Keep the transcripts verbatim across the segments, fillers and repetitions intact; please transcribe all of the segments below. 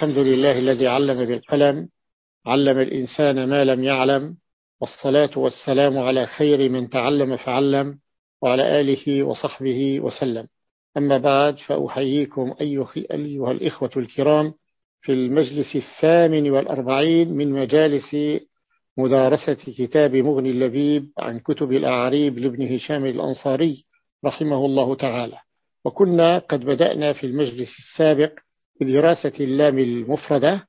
الحمد لله الذي علم بالقلم، علم الإنسان ما لم يعلم، والصلاة والسلام على خير من تعلم فعلم، وعلى آله وصحبه وسلم. أما بعد، فأحييكم أيها الإخوة الكرام في المجلس الثامن والأربعين من مجالس مدارسة كتاب مغني اللبيب عن كتب الأعاريب لابن هشام الأنصاري رحمه الله تعالى. وكنا قد بدأنا في المجلس السابق بدراسة اللام المفردة،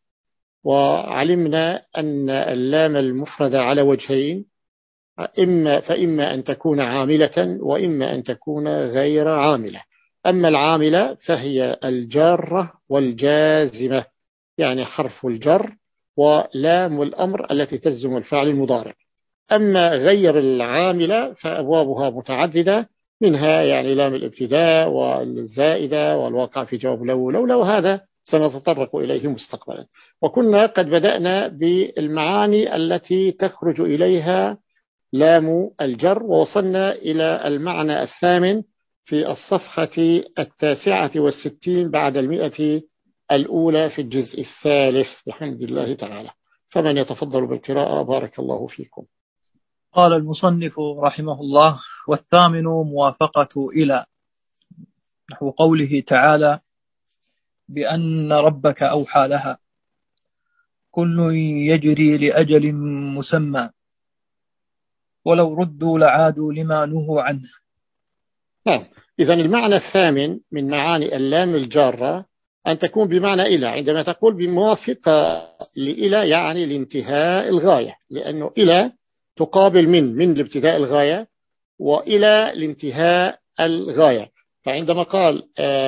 وعلمنا أن اللام المفردة على وجهين، إما فإما أن تكون عاملة وإما أن تكون غير عاملة. أما العاملة فهي الجارة والجازمة، يعني حرف الجر ولام الأمر التي تلزم الفعل المضارع. أما غير العاملة فأبوابها متعددة، منها يعني لام الابتداء والزائدة والواقع في جواب لو لو لو هذا سنتطرق إليه مستقبلا. وكنا قد بدأنا بالمعاني التي تخرج إليها لام الجر، ووصلنا إلى المعنى الثامن في الصفحة التاسعة والستين بعد المئة الأولى في الجزء الثالث بحمد الله تعالى. فمن يتفضل بالقراءة بارك الله فيكم. قال المصنف رحمه الله: والثامن موافقة إلى، نحو قوله تعالى: بأن ربك أوحى لها كل يجري لأجل مسمى ولو ردوا لعادوا لما نهوا عنه. نعم، إذن المعنى الثامن من معاني اللام الجارة أن تكون بمعنى إلى. عندما تقول بموافقة لإلى يعني لانتهاء الغاية، لأنه إلى تقابل من من لابتداء الغاية وإلى لانتهاء الغاية. فعندما قال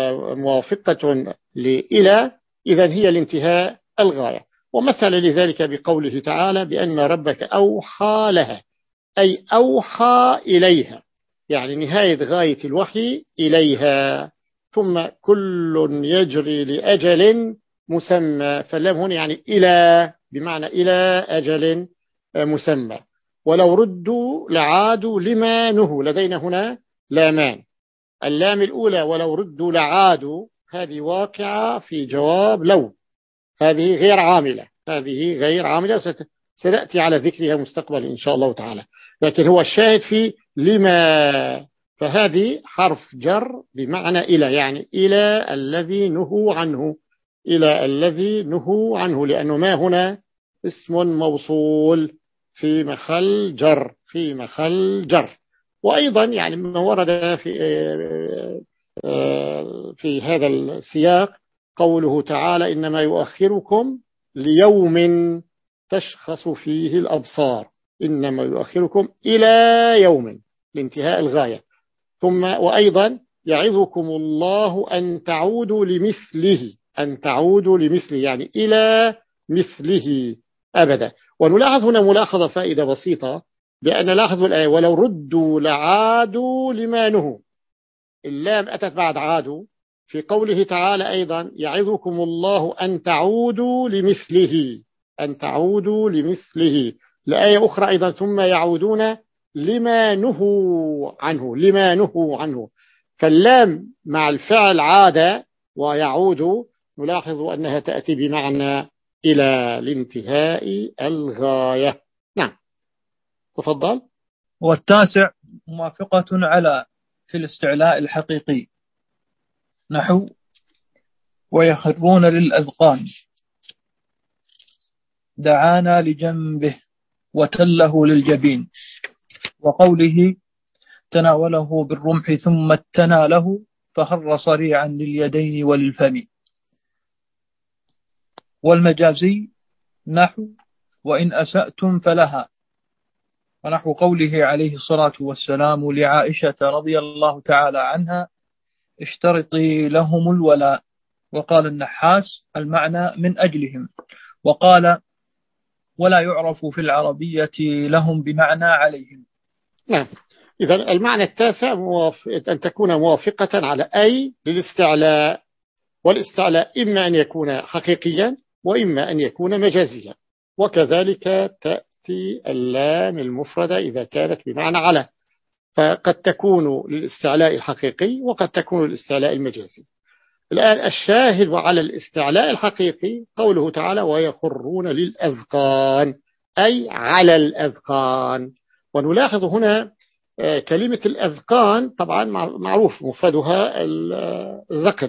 موافقة لإلى إذن هي لانتهاء الغاية. ومثل لذلك بقوله تعالى: بأن ربك أوحى لها، أي أوحى إليها، يعني نهاية غاية الوحي إليها. ثم كل يجري لأجل مسمى، فاللام هنا يعني إلى بمعنى إلى أجل مسمى. ولو ردوا لعادوا لما نهوا، لدينا هنا لامان. اللام الأولى ولو ردوا لعادوا هذه واقعة في جواب لو، هذه غير عاملة، هذه غير عاملة سنأتي على ذكرها مستقبلا إن شاء الله تعالى. لكن هو الشاهد في لما، فهذه حرف جر بمعنى إلى، يعني إلى الذي نهوا عنه، إلى الذي نهوا عنه، لأنه ما هنا اسم موصول في محل جر، في محل جر. وأيضا يعني ما ورد في في هذا السياق قوله تعالى: إنما يؤخركم ليوم تشخص فيه الأبصار، إنما يؤخركم إلى يوم لانتهاء الغاية. ثم وأيضا يعظكم الله أن تعودوا لمثله، أن تعودوا لمثله يعني إلى مثله أبدا. ونلاحظ هنا ملاحظة فائدة بسيطة، بأن لاحظوا الآية: ولو ردوا لعادوا لما نهوا، اللام أتت بعد عادوا. في قوله تعالى أيضا: يعظكم الله أن تعودوا لمثله، أن تعودوا لمثله. لآية أخرى أيضا: ثم يعودون لما نهوا عنه، لما نهوا عنه. فاللام مع الفعل عاد ويعود نلاحظ أنها تأتي بمعنى إلى لانتهاء الغاية. نعم، تفضل. والتاسع موافقة على في الاستعلاء الحقيقي، نحو ويخرون للأذقان دعانا لجنبه وتله للجبين، وقوله تناوله بالرمح ثم اتنى له فخر صريعا لليدين وللفم. والمجازي نحو وإن أسأتم فلها، ونحو قوله عليه الصلاة والسلام لعائشة رضي الله تعالى عنها: اشترطي لهم الولاء. وقال النحاس المعنى من أجلهم. وقال ولا يعرف في العربية لهم بمعنى عليهم. نعم، إذا المعنى التاسع أن تكون موافقة على أي للاستعلاء، والاستعلاء إما أن يكون حقيقيا وإما أن يكون مجازيا. وكذلك تأتي اللام المفردة إذا كانت بمعنى على، فقد تكون للاستعلاء الحقيقي وقد تكون للاستعلاء المجازي. الآن الشاهد على الاستعلاء الحقيقي قوله تعالى ويخرون للأذقان، أي على الأذقان. ونلاحظ هنا كلمة الأذقان طبعا معروف مفردها الذقن،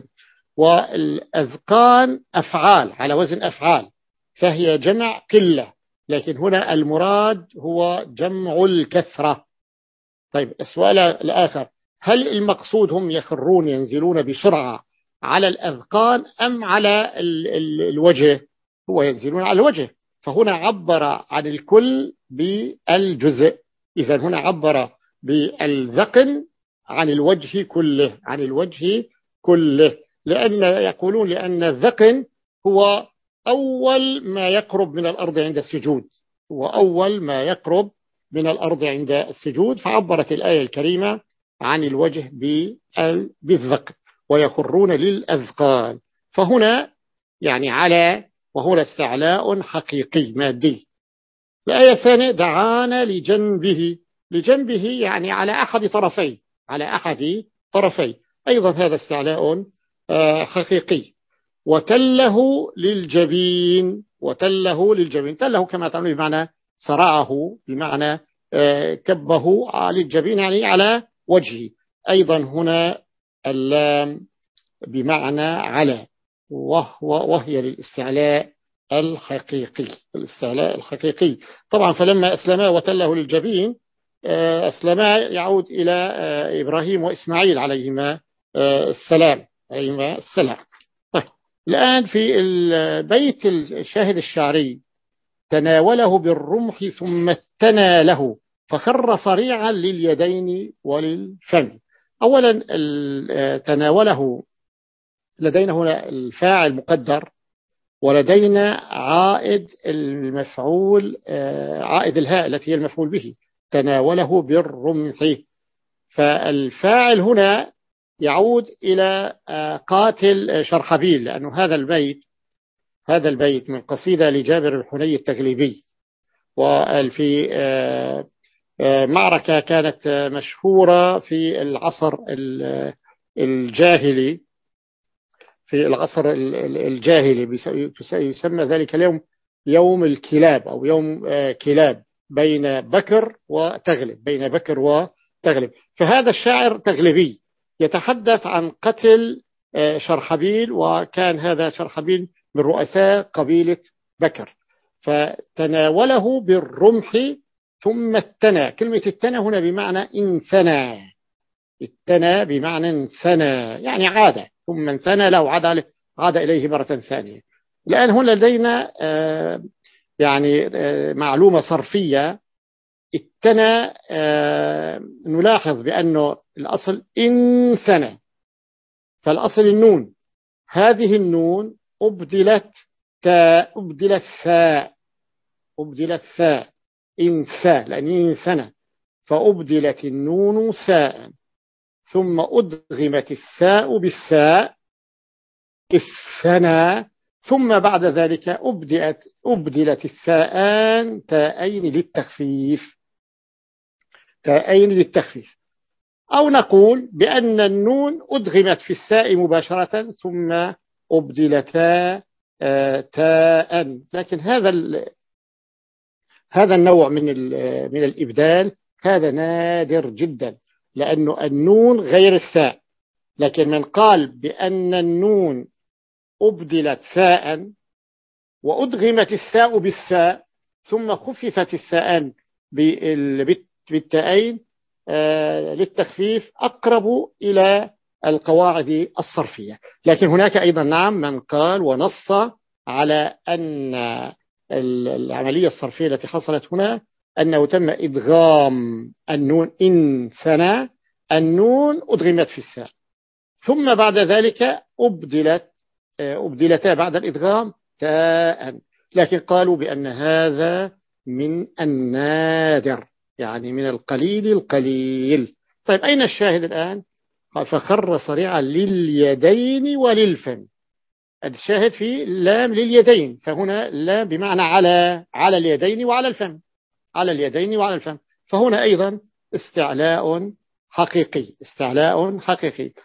والأذقان أفعال على وزن أفعال، فهي جمع قلة، لكن هنا المراد هو جمع الكثرة. طيب السؤال الآخر، هل المقصود هم يخرون ينزلون بسرعة على الأذقان أم على ال ال الوجه؟ هو ينزلون على الوجه، فهنا عبر عن الكل بالجزء، إذا هنا عبر بالذقن عن الوجه كله، عن الوجه كله، لأن يقولون لأن الذقن هو أول ما يقرب من الأرض عند السجود، هو أول ما يقرب من الأرض عند السجود، فعبرت الآية الكريمة عن الوجه بالذقن ويخرون للأذقان، فهنا يعني على، وهنا استعلاء حقيقي مادي. الآية الثانية دعانا لجنبه، لجنبه يعني على أحد طرفي، على أحد طرفي، أيضا هذا استعلاء حقيقي. وتله للجبين، وتله للجبين، تله كما تعلمون بمعنى صرعه، بمعنى كبه على الجبين يعني على وجهه، أيضا هنا اللام بمعنى على، وهو وهي للاستعلاء الحقيقي، الاستعلاء الحقيقي. طبعا فلما أسلما وتله للجبين، أسلما يعود إلى إبراهيم وإسماعيل عليهما السلام، عليهما السلام. طيب الآن في البيت الشاهد الشعري تناوله بالرمح ثم اتنى له فخر صريعا لليدين وللفم. أولا تناوله لدينا هنا الفاعل مقدر، ولدينا عائد المفعول، عائد الهاء التي هي المفعول به، تناوله بالرمح، فالفاعل هنا يعود إلى قاتل شرحبيل، لأنه هذا البيت هذا البيت من قصيدة لجابر الحني التغليبي، وفي معركة كانت مشهورة في العصر الجاهلي، في العصر الجاهلي يسمى ذلك اليوم يوم الكلاب أو يوم كلاب، بين بكر وتغلب، بين بكر وتغلب. فهذا الشاعر تغلبي يتحدث عن قتل شرحبيل، وكان هذا شرحبيل من رؤساء قبيلة بكر، فتناوله بالرمح ثم اتنى. كلمة اتنى هنا بمعنى انثنى، اتنى بمعنى انثنى يعني عاد، ثم انثنى له، عاد, عاد إليه مرة ثانية. الآن هنا لدينا آه يعني آه معلومة صرفية، اتنى آه نلاحظ بأنه الأصل انثنى، فالأصل النون، هذه النون أبدلت تاء، أبدلت ثاء، أبدلت ثاء انثى، لأن انثنى، فأبدلت النون ثاء، ثم أدغمت الثاء بالثاء الثنى، ثم بعد ذلك أبدلت, أبدلت الثاءان تاءين للتخفيف، تاءين للتخفيف. أو نقول بأن النون أدغمت في الثاء مباشرة ثم أبدلتا تاء، لكن هذا هذا النوع من من الإبدال هذا نادر جدا، لأنه النون غير الثاء. لكن من قال بأن النون أبدلت ثاء وأدغمت الثاء بالثاء ثم خففت الثاء بالتاءين للتخفيف أقرب إلى القواعد الصرفية. لكن هناك أيضا نعم من قال ونص على أن العملية الصرفية التي حصلت هنا أنه تم إدغام النون إن ثنى، النون أدغمت في الثاء، ثم بعد ذلك أبدلت أبدلتا بعد الإدغام تاء، لكن قالوا بأن هذا من النادر، يعني من القليل القليل. طيب أين الشاهد الآن؟ قال فخر صريعا لليدين وللفم، الشاهد في اللام لليدين، فهنا اللام بمعنى على، على اليدين وعلى الفم، على اليدين وعلى الفم، فهنا أيضا استعلاء حقيقي، استعلاء حقيقي.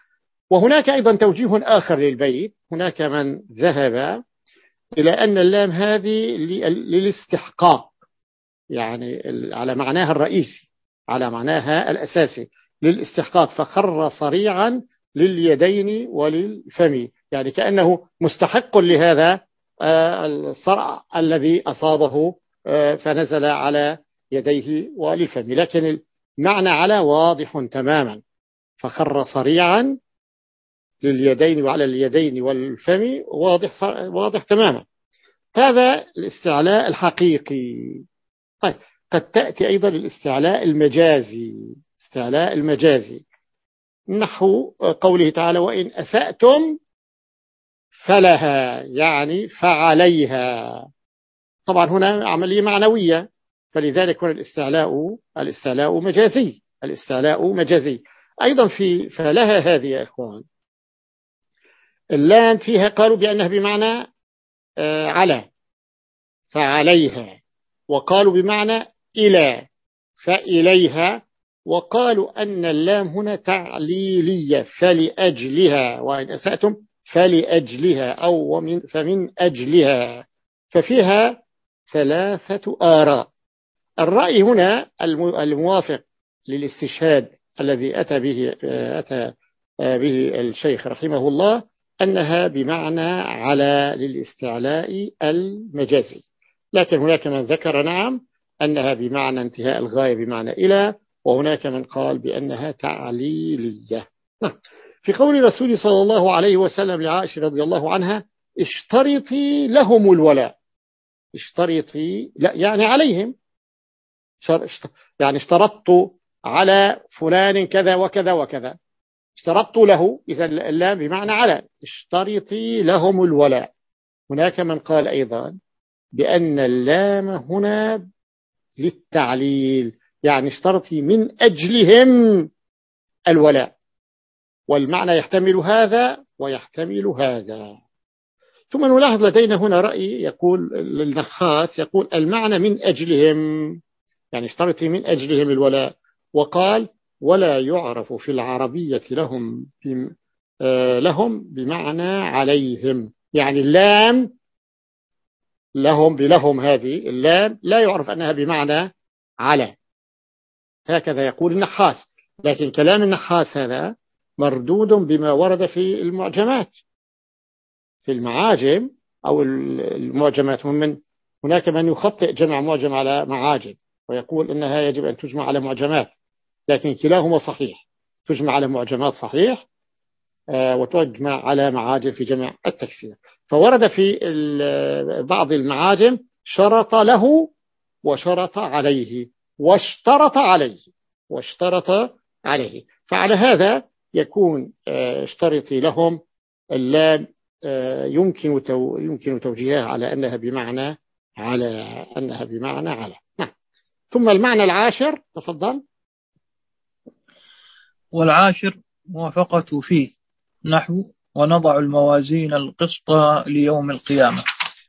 وهناك أيضا توجيه آخر للبيت، هناك من ذهب إلى أن اللام هذه للاستحقاق، يعني على معناها الرئيسي، على معناها الأساسي للاستحقاق، فخر صريعا لليدين وللفم، يعني كأنه مستحق لهذا الصرع الذي أصابه فنزل على يديه وللفم، لكن المعنى على واضح تماما، فخر صريعا لليدين وعلى اليدين والفم واضح واضح تماما. هذا الاستعلاء الحقيقي. طيب قد تأتي أيضا الاستعلاء المجازي، استعلاء المجازي نحو قوله تعالى وإن أسأتم فلها، يعني فعليها. طبعا هنا عملية معنوية، فلذلك هنا الاستعلاء الاستعلاء مجازي، الاستعلاء مجازي. أيضا في فلها هذه يا إخوان اللام فيها قالوا بأنها بمعنى على فعليها، وقالوا بمعنى إلى فإليها، وقالوا أن اللام هنا تعليلية فلأجلها، وإن أسأتم فلأجلها أو ومن فمن أجلها، ففيها ثلاثة آراء. الرأي هنا الموافق للاستشهاد الذي أتى به أتى به الشيخ رحمه الله أنها بمعنى على للاستعلاء المجازي، لكن هناك من ذكر نعم أنها بمعنى انتهاء الغاية بمعنى إلى، وهناك من قال بأنها تعليلية. في قول رسول صلى الله عليه وسلم لعائشة رضي الله عنها اشترطي لهم الولاء، اشترطي لا يعني عليهم، يعني اشترطت على فلان كذا وكذا وكذا، اشترطت له، إذا اللام بمعنى على، اشترطي لهم الولاء. هناك من قال أيضا بأن اللام هنا للتعليل، يعني اشترطي من أجلهم الولاء، والمعنى يحتمل هذا ويحتمل هذا. ثم نلاحظ لدينا هنا رأي يقول للنحاس، يقول المعنى من أجلهم، يعني اشترطي من أجلهم الولاء، وقال ولا يعرف في العربية لهم لهم بمعنى عليهم، يعني اللام لهم بلهم هذه اللام لا يعرف أنها بمعنى على، هكذا يقول النحاس. لكن كلام النحاس هذا مردود بما ورد في المعجمات، في المعاجم أو المعجمات. من هناك من يخطئ جمع معجم على معاجم ويقول إنها يجب أن تجمع على معجمات، لكن كلاهما صحيح، تجمع على معجمات صحيح وتجمع على معاجم في جمع التكسير. فورد في بعض المعاجم شرط له وشرط عليه واشترط عليه واشترط عليه، فعلى هذا يكون اشترطي لهم اللام يمكن يمكن توجيهها على أنها بمعنى على أنها بمعنى على. ثم المعنى العاشر، تفضل. والعاشر موافقة فيه نحو ونضع الموازين القسط ليوم القيامة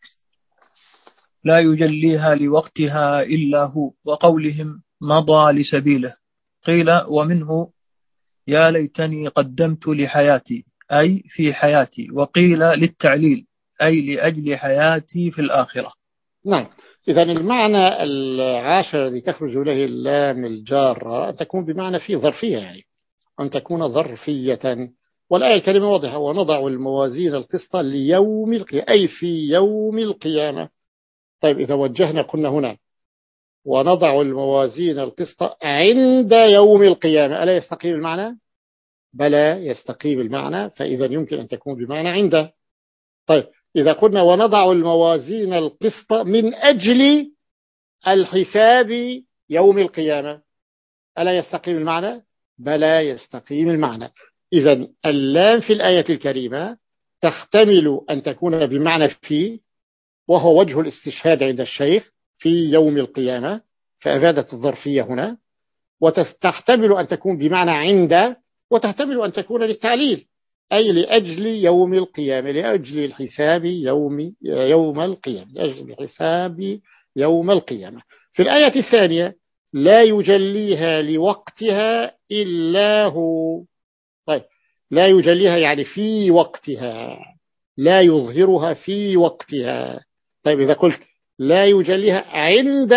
لا يجليها لوقتها إلا هو، وقولهم مضى لسبيله. قيل ومنه يا ليتني قدمت لحياتي أي في حياتي، وقيل للتعليل أي لأجل حياتي في الآخرة. نعم، إذا المعنى العاشر الذي تخرج إليه اللام الجارة أن تكون بمعنى في ظرفية، يعني أن تكون ظرفية، والآية الكريمة واضحة ونضع الموازين القسط ليوم القيامة أي في يوم القيامة. طيب إذا وجهنا قلنا هنا ونضع الموازين القسط عند يوم القيامة، ألا يستقيم المعنى؟ بلى يستقيم المعنى، فإذا يمكن أن تكون بمعنى عند. طيب إذا قلنا ونضع الموازين القسط من أجل الحساب يوم القيامة، ألا يستقيم المعنى؟ بلى يستقيم المعنى. إذا اللام في الآية الكريمة تحتمل أن تكون بمعنى في، وهو وجه الاستشهاد عند الشيخ في يوم القيامة، فأفادت الظرفية هنا، وتحتمل أن تكون بمعنى عند، وتحتمل أن تكون للتعليل أي لأجل يوم القيامة، لأجل الحساب يوم يوم القيامة، لأجل الحساب يوم القيامة. في الآية الثانية لا يجليها لوقتها إلا هو. طيب لا يجليها يعني في وقتها، لا يظهرها في وقتها. طيب إذا قلت لا يجليها عند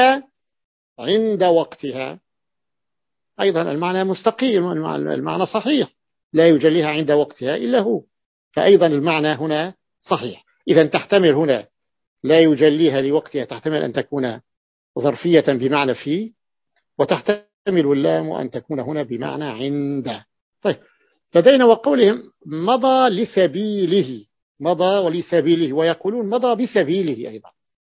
عند وقتها، أيضا المعنى مستقيم، المعنى صحيح، لا يجليها عند وقتها إلا هو، فأيضا المعنى هنا صحيح. إذا تحتمل هنا لا يجليها لوقتها، تحتمل أن تكون ظرفية بمعنى في، وتحتمل اللام أن تكون هنا بمعنى عند. طيب لدينا وقولهم مضى لسبيله، مضى ولسبيله، ويقولون مضى بسبيله أيضا،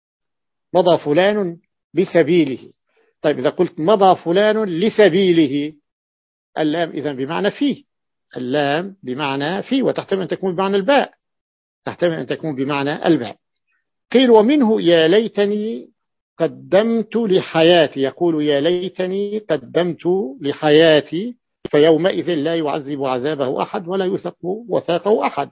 مضى فلان بسبيله. طيب إذا قلت مضى فلان لسبيله، اللام إذن بمعنى فيه، اللام بمعنى فيه، وتحتمل أن تكون بمعنى الباء، تحتمل أن تكون بمعنى الباء. قيل ومنه يا ليتني قدمت لحياتي، يقول يا ليتني قدمت لحياتي، فيومئذ لا يعذب عذابه أحد ولا يثق وثاقه أحد.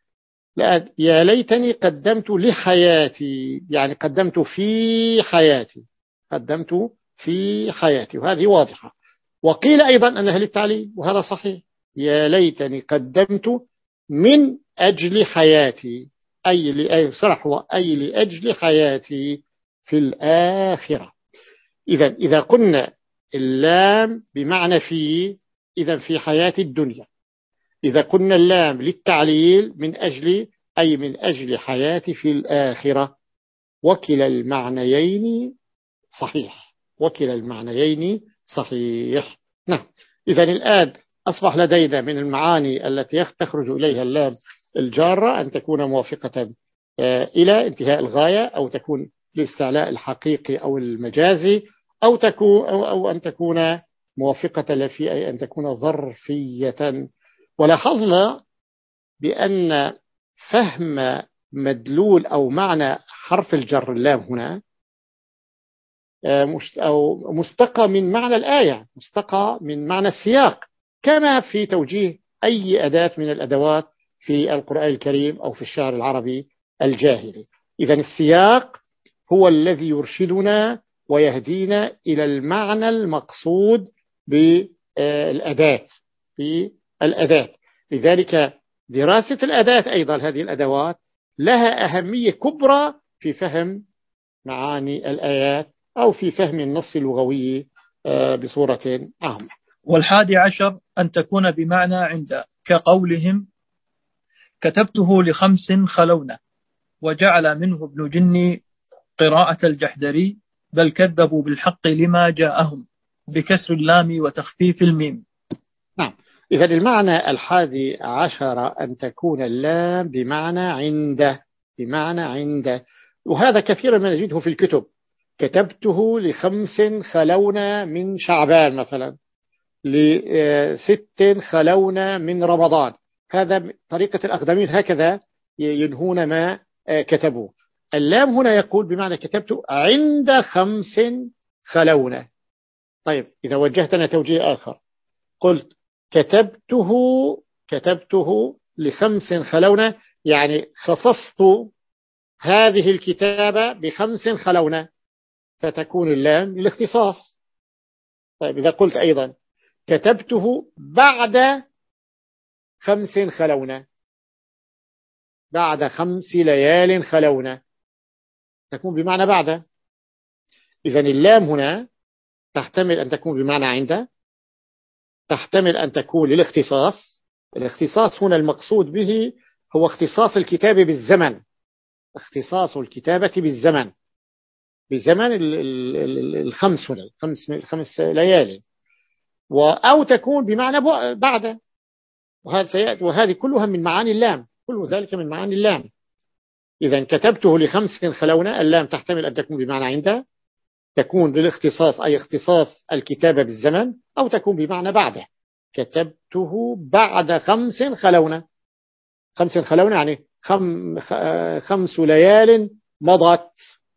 لا، يا ليتني قدمت لحياتي يعني قدمت في حياتي، قدمت في حياتي، وهذه واضحة. وقيل أيضا أنها للتعليل، وهذا صحيح، يا ليتني قدمت من أجل حياتي، أي لأي صرح أي لأجل حياتي في الآخرة. إذا إذا قلنا اللام بمعنى في، إذا في حياة الدنيا. إذا قلنا اللام للتعليل من أجل، أي من أجل حياتي في الآخرة. وكلا المعنيين صحيح، وكلا المعنيين صحيح. نعم. إذا الآن أصبح لدينا من المعاني التي تخرج إليها اللام الجارة أن تكون موافقة إلى انتهاء الغاية، أو تكون لاستعلاء الحقيقي أو المجازي، أو تكون أو, أو أن تكون موافقة لفي، أي أن تكون ظرفية. ولاحظنا بأن فهم مدلول أو معنى حرف الجر اللام هنا أو مستقى من معنى الآية، مستقى من معنى السياق، كما في توجيه أي أداة من الأدوات في القرآن الكريم أو في الشعر العربي الجاهلي. إذن السياق هو الذي يرشدنا ويهدينا إلى المعنى المقصود بالأداة، بالأداة. لذلك دراسة الأداة أيضا، هذه الأدوات لها أهمية كبرى في فهم معاني الآيات أو في فهم النص اللغوي بصورة عامة. والحادي عشر أن تكون بمعنى عند، كقولهم كتبته لخمس خلونا، وجعل منه ابن جني قراءة الجحدري بل كذبوا بالحق لما جاءهم بكسر اللام وتخفيف الميم. نعم. إذا المعنى الحادي عشر أن تكون اللام بمعنى عند، بمعنى عند، وهذا كثيرا ما نجده في الكتب. كتبته لخمس خلونا من شعبان مثلا، لست خلونا من رمضان. هذا طريقة الأقدمين، هكذا ينهون ما كتبوه. اللام هنا يقول بمعنى كتبت عند خمس خلونا. طيب إذا وجهتنا توجيه آخر، قلت كتبته كتبته لخمس خلونا، يعني خصصت هذه الكتابة بخمس خلونا، فتكون اللام للاختصاص. طيب إذا قلت أيضا كتبته بعد خمس خلونا، بعد خمس ليال خلونا، تكون بمعنى بعد. إذن اللام هنا تحتمل أن تكون بمعنى عند، تحتمل أن تكون للاختصاص. الاختصاص هنا المقصود به هو اختصاص الكتابة بالزمن، اختصاص الكتابة بالزمن، بزمن الخمس هنا، الخمس, الخمس ليالي. أو تكون بمعنى بعد، وهذه كلها من معاني اللام، كل ذلك من معاني اللام. إذا كتبته لخمس خلونا، اللام تحتمل أن تكون بمعنى عند، تكون للاختصاص أي اختصاص الكتابة بالزمن، أو تكون بمعنى بعده. كتبته بعد خمس خلونا، خمس خلونا يعني خم خمس ليال مضت.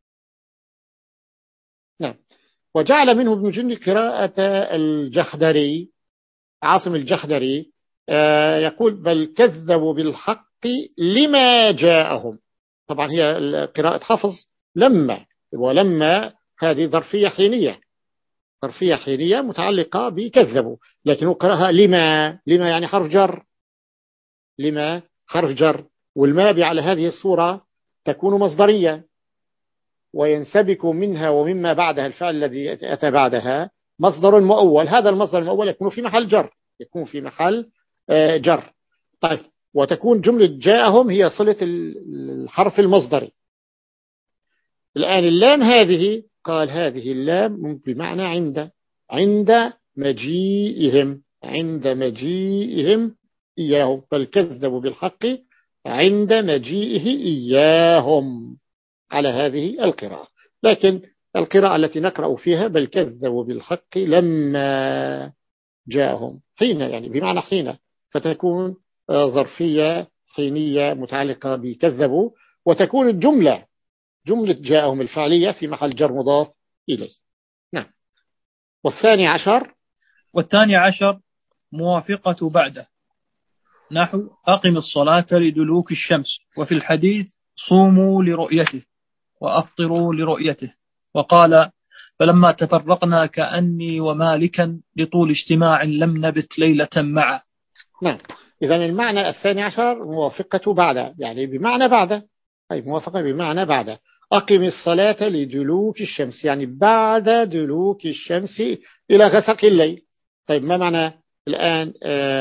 نعم. وجعل منه ابن جني قراءة الجحدري، عاصم الجحدري، يقول بل كذبوا بالحق لما جاءهم. طبعا هي قراءة حفظ لما، ولما هذه ظرفية حينية، ظرفية حينية متعلقة بكذبوا، لكنه قرأها لما، لما يعني حرف جر، لما حرف جر، والما على هذه الصورة تكون مصدرية، وينسبك منها ومما بعدها الفعل الذي أتى بعدها مصدر مؤول. هذا المصدر المؤول يكون في محل جر، يكون في محل جر. طيب، وتكون جملة جاءهم هي صلة الحرف المصدري. الآن اللام هذه، قال هذه اللام بمعنى عند، عند مجيئهم، عند مجيئهم إياهم، بل كذبوا بالحق عند مجيئه إياهم، على هذه القراءة. لكن القراءة التي نقرأ فيها بل كذبوا بالحق لما جاءهم، حين يعني بمعنى حين، فتكون ظرفية حينية متعلقة بكذبوا، وتكون الجملة جملة جاءهم الفعلية في محل جر مضاف إليه. نعم. والثاني عشر والثاني عشر موافقة بعده، نحو أقم الصلاة لدلوك الشمس، وفي الحديث صوموا لرؤيته وأفطروا لرؤيته. وقال فلما تفرقنا كأني ومالكا لطول اجتماع لم نبت ليلة معه. نعم. إذن المعنى الثاني عشر موافقة بعد، يعني بمعنى بعد، أي موافقة بمعنى بعد. أقم الصلاة لدلوك الشمس، يعني بعد دلوك الشمس إلى غسق الليل. طيب، ما معنى الآن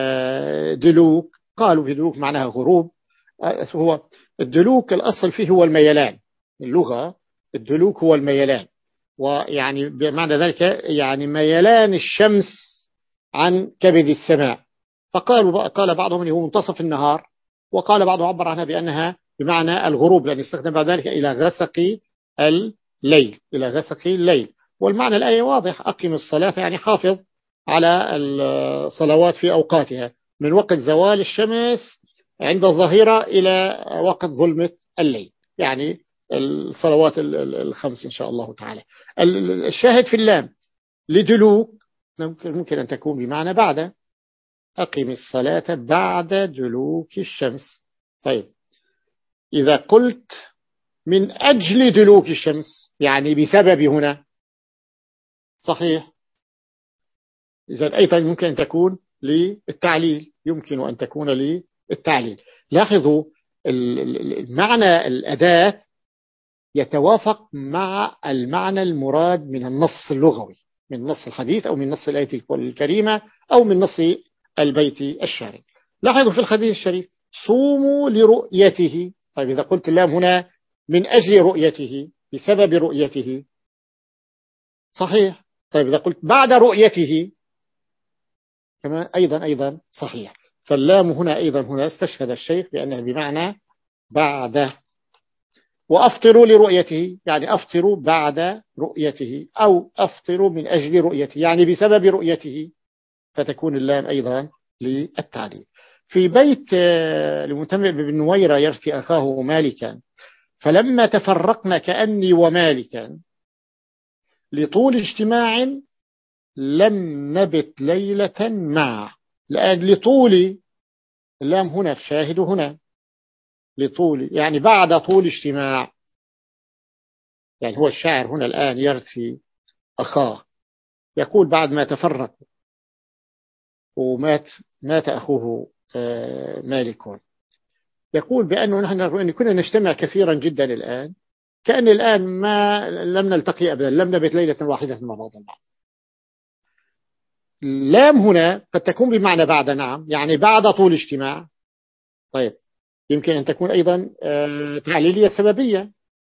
دلوك؟ قالوا في دلوك معناها غروب. هو الدلوك الأصل فيه هو الميلان، اللغة الدلوك هو الميلان، ويعني بمعنى ذلك يعني ميلان الشمس عن كبد السماء. فقالوا قال بعضهم أنه منتصف النهار، وقال بعضهم عبر عنها بأنها بمعنى الغروب، لأن استخدم بعد ذلك إلى غسق الليل، إلى غسق الليل. والمعنى الآية واضح، أقم الصلاة يعني حافظ على الصلوات في أوقاتها، من وقت زوال الشمس عند الظهيرة إلى وقت ظلمة الليل، يعني الصلوات الخمس إن شاء الله تعالى. الشاهد في اللام لدلوك ممكن أن تكون بمعنى بعد، أقم الصلاة بعد دلوك الشمس. طيب، إذا قلت من أجل دلوك الشمس يعني بسبب هنا، صحيح. إذن أيضا ممكن أن تكون للتعليل، يمكن أن تكون للتعليل. لاحظوا المعنى الأداة يتوافق مع المعنى المراد من النص اللغوي، من نص الحديث أو من نص الآية الكريمة أو من نص البيت الشعري. لاحظوا في الحديث الشريف صوموا لرؤيته. طيب، إذا قلت اللام هنا من أجل رؤيته بسبب رؤيته، صحيح. طيب، إذا قلت بعد رؤيته كما أيضا أيضا صحيح. فاللام هنا أيضا هنا استشهد الشيخ بأنها بمعنى بعد. وأفطروا لرؤيته يعني أفطروا بعد رؤيته، أو أفطروا من أجل رؤيته يعني بسبب رؤيته، فتكون اللام أيضا للتعليل. في بيت المنتمع بن نويرة يرثي أخاه مالكا، فلما تفرقنا كأني ومالكا لطول اجتماع لم نبت ليلة مع. الآن لطول اللام هنا الشاهد هنا لطول يعني بعد طول اجتماع، يعني هو الشاعر هنا الآن يرثي أخاه، يقول بعد ما تفرق ومات مات أخوه مالك، يقول بأنه نحن كنا نجتمع كثيرا جدا الآن، كأن الآن ما لم نلتقي أبدا، لم نبت ليلة واحدة مع بعض البعض. لام هنا قد تكون بمعنى بعد، نعم، يعني بعد طول اجتماع. طيب، يمكن أن تكون أيضا تعليلية سببية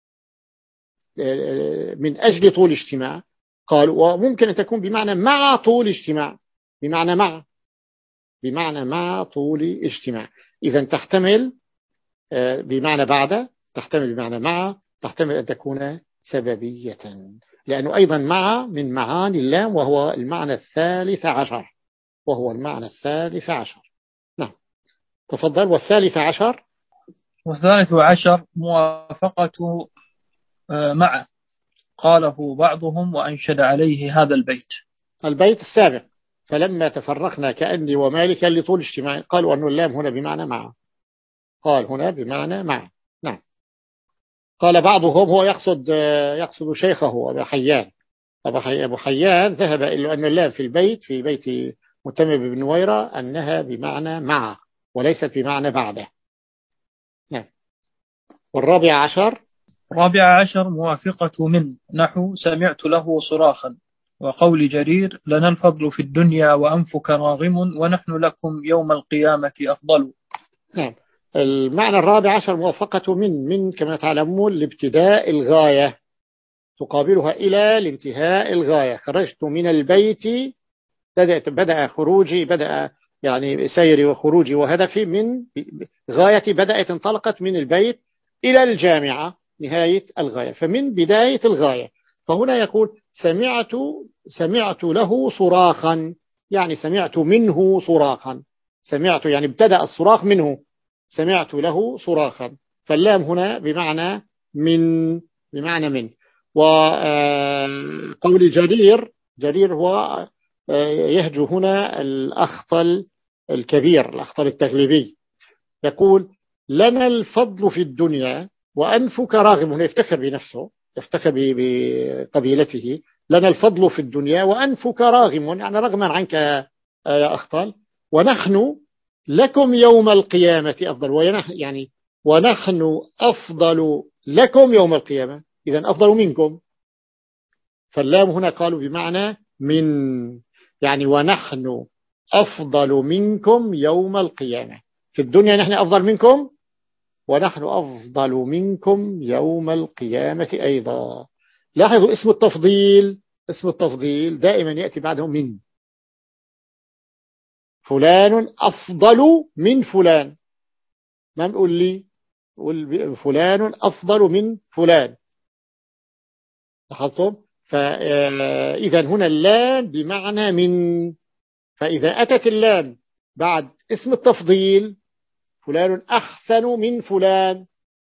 من أجل طول اجتماع، قال، وممكن أن تكون بمعنى مع طول اجتماع، بمعنى مع بمعنى مع طول اجتماع. إذا تحتمل بمعنى بعد، تحتمل بمعنى مع، تحتمل أن تكون سببية، لأنه أيضا مع من معاني اللام، وهو المعنى الثالث عشر وهو المعنى الثالث عشر. نعم، تفضل. والثالث عشر والثالث عشر موافقة مع، قاله بعضهم وأنشد عليه هذا البيت. البيت السابق فلما تفرقنا كأني ومالكا لطول اجتماع، قالوا أن اللام هنا بمعنى مع، قال هنا بمعنى مع. نعم. قال بعضهم هو يقصد يقصد شيخه أبو حيان. أبو حيان ذهب إلى أن اللام في البيت في بيت متمم بن نويرة أنها بمعنى مع، وليست بمعنى بعده. نعم. والرابع عشر الرابع عشر موافقة من، نحو سمعت له صراخا، وقول جرير لنا الفضل في الدنيا وأنفك راغم ونحن لكم يوم القيامة أفضل. نعم. المعنى الرابع عشر موافقة من، من كما تعلمون لابتداء الغاية تقابلها إلى لانتهاء الغاية. خرجت من البيت، بدأت بدأ خروجي، بدأ يعني سيري وخروجي وهدفي من غايتي، بدأت انطلقت من البيت إلى الجامعة، نهاية الغاية، فمن بداية الغاية. فهنا يقول سمعت سمعت له صراخا، يعني سمعت منه صراخا، سمعت يعني ابتدأ الصراخ منه، سمعت له صراخا. فاللام هنا بمعنى من، بمعنى من. وقول جرير، جرير هو يهجو هنا الأخطل الكبير، الأخطل التغليبي، يقول لنا الفضل في الدنيا وأنفك راغب. هنا يفتخر بنفسه، يفتخر بقبيلته. لنا الفضل في الدنيا وأنفك راغم، يعني رغما عنك يا أخطل. ونحن لكم يوم القيامة أفضل، يعني ونحن أفضل لكم يوم القيامة، إذن أفضل منكم. فاللام هنا قالوا بمعنى من، يعني ونحن أفضل منكم يوم القيامة. في الدنيا نحن أفضل منكم، ونحن أفضل منكم يوم القيامة أيضا. لاحظوا اسم التفضيل، اسم التفضيل دائما يأتي بعده من. فلان أفضل من فلان، ما نقول لي فلان أفضل من فلان. لاحظتم؟ فإذا هنا اللام بمعنى من. فإذا أتت اللام بعد اسم التفضيل، فلان أحسن من فلان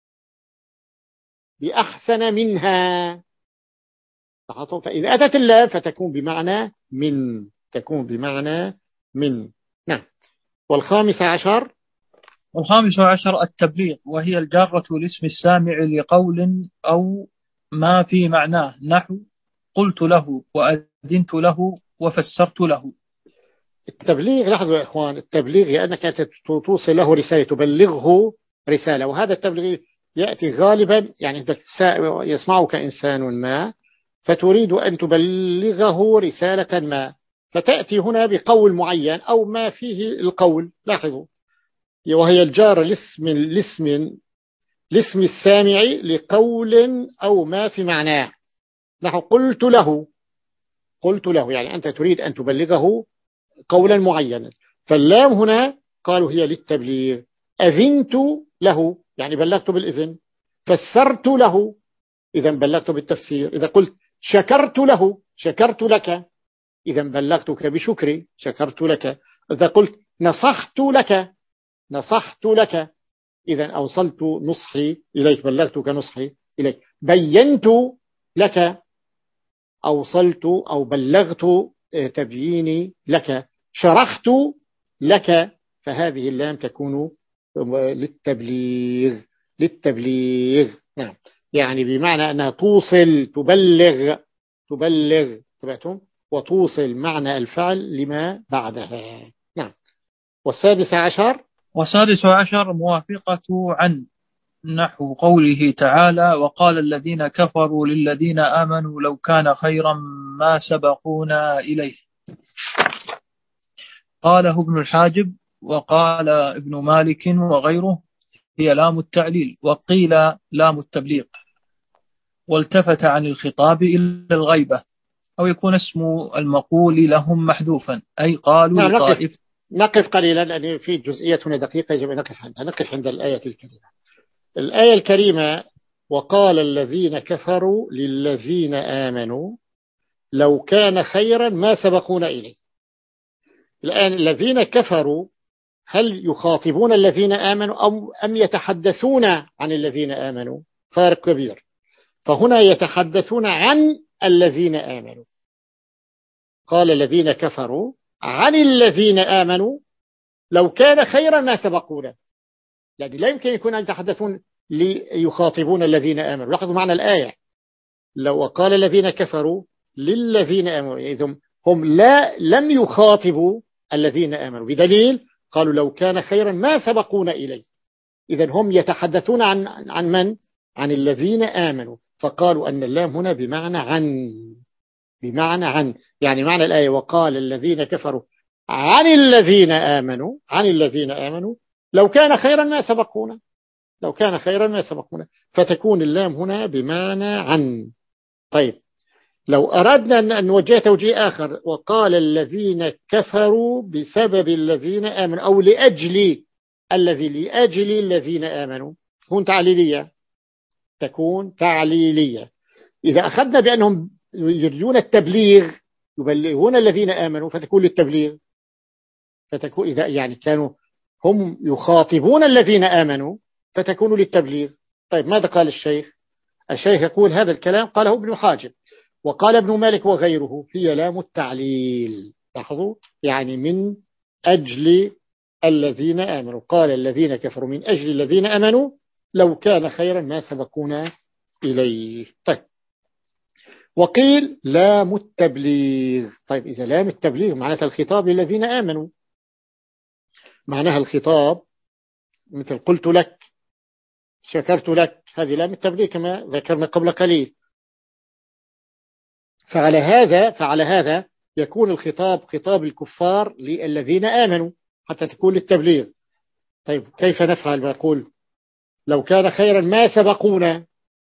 بأحسن منها. لاحظتم؟ فإذا أتت اللام فتكون بمعنى من، تكون بمعنى من. نعم. والخامس عشر والخامس عشر التبليغ، وهي الجارة لاسم السامع لقول أو ما في معناه، نحو قلت له وأذنت له وفسرت له. التبليغ، لاحظوا يا إخوان، التبليغ لأنك توصل له رسالة، تبلغه رسالة. وهذا التبليغ يأتي غالبا يعني يسمعك إنسان ما فتريد أن تبلغه رسالة ما، فتأتي هنا بقول معين أو ما فيه القول. لاحظوا، وهي الجار لاسم لاسم لاسم السامع لقول أو ما في معناه. نحو قلت له، قلت له يعني أنت تريد أن تبلغه قولا معينا. فاللام هنا قالوا هي للتبليغ. أذنت له يعني بلغت بالإذن. فسرت له إذا بلغت بالتفسير. إذا قلت شكرت له شكرت لك إذا بلغتك بشكري، شكرت لك. إذا قلت نصحت لك نصحت لك إذا أوصلت نصحي إليك، بلغتك نصحي إليك. بينت لك أوصلت أو بلغت تبييني لك. شرحت لك. فهذه اللام تكون للتبليغ، للتبليغ. نعم، يعني بمعنى أنها توصل، تبلغ، تبلغ تبعتم، وتوصل معنى الفعل لما بعدها. نعم. والسادس عشر والسادس عشر موافقة عن، نحو قوله تعالى وقال الذين كفروا للذين آمنوا لو كان خيرا ما سبقونا إليه. قاله ابن الحاجب وقال ابن مالك وغيره هي لام التعليل، وقيل لام التبليغ، والتفت عن الخطاب إلى الغيبة، أو يكون اسم المقول لهم محذوفا، أي قالوا نعم. نقف, لطائف. نقف قليلا لأن في جزئية هنا دقيقة يجب أن نقف عندها. نقف عند الآية الكريمة. الآية الكريمة وقال الذين كفروا للذين آمنوا لو كان خيرا ما سبقونا إليه. الآن الذين كفروا هل يخاطبون الذين آمنوا أم يتحدثون عن الذين آمنوا؟ فارق كبير. فهنا يتحدثون عن الذين آمنوا. قال الذين كفروا عن الذين آمنوا لو كان خيرا ما سبقونا، يعني لا يمكن يكون أن يتحدثون ليخاطبون الذين آمنوا. لاحظوا معنى الآية، لو قال الذين كفروا للذين آمنوا، إذن هم لا لم يخاطبوا الذين آمنوا، بدليل قالوا لو كان خيرا ما سبقونا إليه. إذن هم يتحدثون عن عن من؟ عن الذين آمنوا، فقالوا أن اللام هنا بمعنى عن، بمعنى عن، يعني معنى الآية وقال الذين كفروا عن الذين آمنوا، عن الذين آمنوا لو كان خيرا ما سبقونا، لو كان خيرا ما سبقونا، فتكون اللام هنا بمعنى عن. طيب لو أردنا أن نوجه توجيه آخر، وقال الذين كفروا بسبب الذين آمنوا أو لأجل الذي، لأجل الذين آمنوا، تكون تعليلية، تكون تعليلية. إذا أخذنا بأنهم يريدون التبليغ، يبلغون الذين آمنوا، فتكون للتبليغ، فتكون إذا يعني كانوا هم يخاطبون الذين آمنوا فتكون للتبليغ. طيب ماذا قال الشيخ؟ الشيخ يقول هذا الكلام قاله ابن حاجب وقال ابن مالك وغيره، هي لام التعليل. لاحظوا، يعني من أجل الذين آمنوا، قال الذين كفروا من أجل الذين آمنوا لو كان خيرا ما سبقونا إليه. طيب وقيل لام التبليغ. طيب إذا لام التبليغ معناتها الخطاب للذين آمنوا، معناها الخطاب مثل قلت لك، شكرت لك، هذه لام التبليغ كما ذكرنا قبل قليل. فعلى هذا فعلى هذا يكون الخطاب خطاب الكفار للذين آمنوا حتى تكون للتبليغ. طيب كيف نفعل؟ بقول لو كان خيرا ما سبقونا،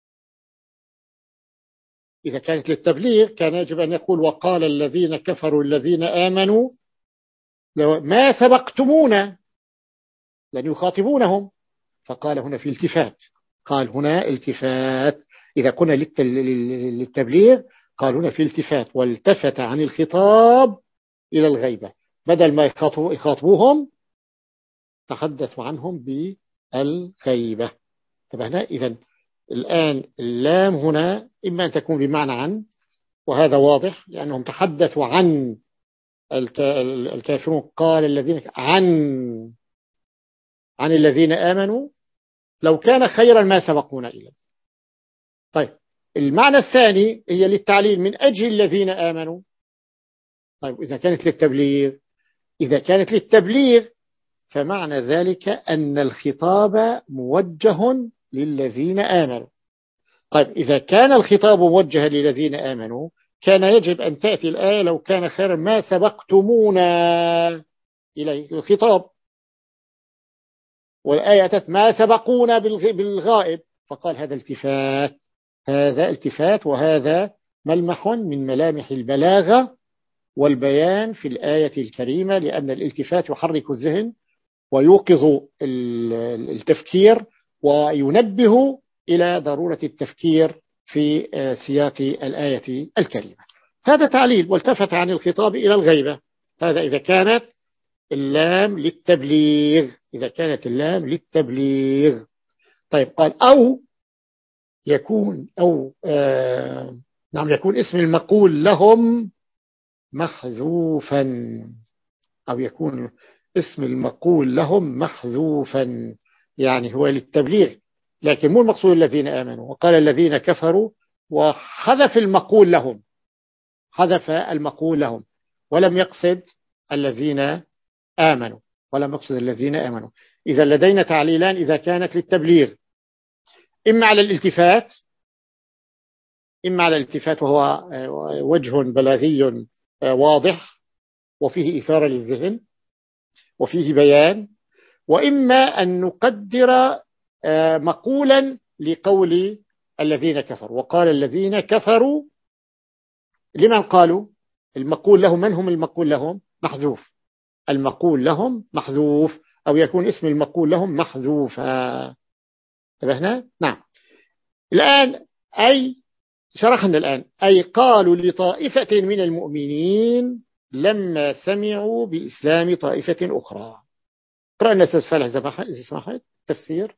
إذا كانت للتبليغ كان يجب أن يقول وقال الذين كفروا الذين آمنوا لو ما سبقتمونا، لن يخاطبونهم، فقال هنا في التفات، قال هنا التفات. إذا كنا للتبليغ قال هنا في التفات، والتفت عن الخطاب إلى الغيبة، بدل ما يخاطبوهم تحدثوا عنهم بالغيبة. تبهنا. إذن الآن اللام هنا إما أن تكون بمعنى عن، وهذا واضح لأنهم تحدثوا عن الكافرون، قال الذين عن عن الذين آمنوا لو كان خيرا ما سبقونا إليه. طيب المعنى الثاني هي للتعليل من أجل الذين آمنوا. طيب إذا كانت للتبليغ، إذا كانت للتبليغ فمعنى ذلك أن الخطاب موجه للذين آمنوا. طيب إذا كان الخطاب موجه للذين آمنوا كان يجب أن تأتي الآية لو كان خيرا ما سبقتمونا إليه الخطاب، والآية أتت ما سبقونا بالغائب، فقال هذا التفات، هذا التفات، وهذا ملمح من ملامح البلاغة والبيان في الآية الكريمة، لأن الالتفات يحرك الذهن ويوقظ التفكير وينبه إلى ضرورة التفكير في سياق الآية الكريمة. هذا تعليل والتفت عن الخطاب إلى الغيبة، هذا إذا كانت اللام للتبليغ، إذا كانت اللام للتبليغ. طيب قال أو يكون أو آه نعم يكون اسم المقول لهم محذوفا، أو يكون اسم المقول لهم محذوفا، يعني هو للتبليغ لكن مو المقصود الذين آمنوا. وقال الذين كفروا وحذف المقول لهم، حذف المقول لهم ولم يقصد الذين آمنوا، ولم يقصد الذين آمنوا. إذا لدينا تعليلان إذا كانت للتبليغ، إما على الالتفات، إما على الالتفات وهو وجه بلاغي واضح وفيه إثارة للذهن وفيه بيان، وإما أن نقدر مقولا لقول الذين كفروا. وقال الذين كفروا لمن قالوا المقول لهم، من هم المقول لهم؟ محذوف، المقول لهم محذوف، أو يكون اسم المقول لهم محذوفا. انتبهنا؟ نعم. الآن أي شرحنا الآن أي قالوا لطائفة من المؤمنين لما سمعوا بإسلام طائفة أخرى. قرأنا أستاذ فالح إذا سمحت تفسير.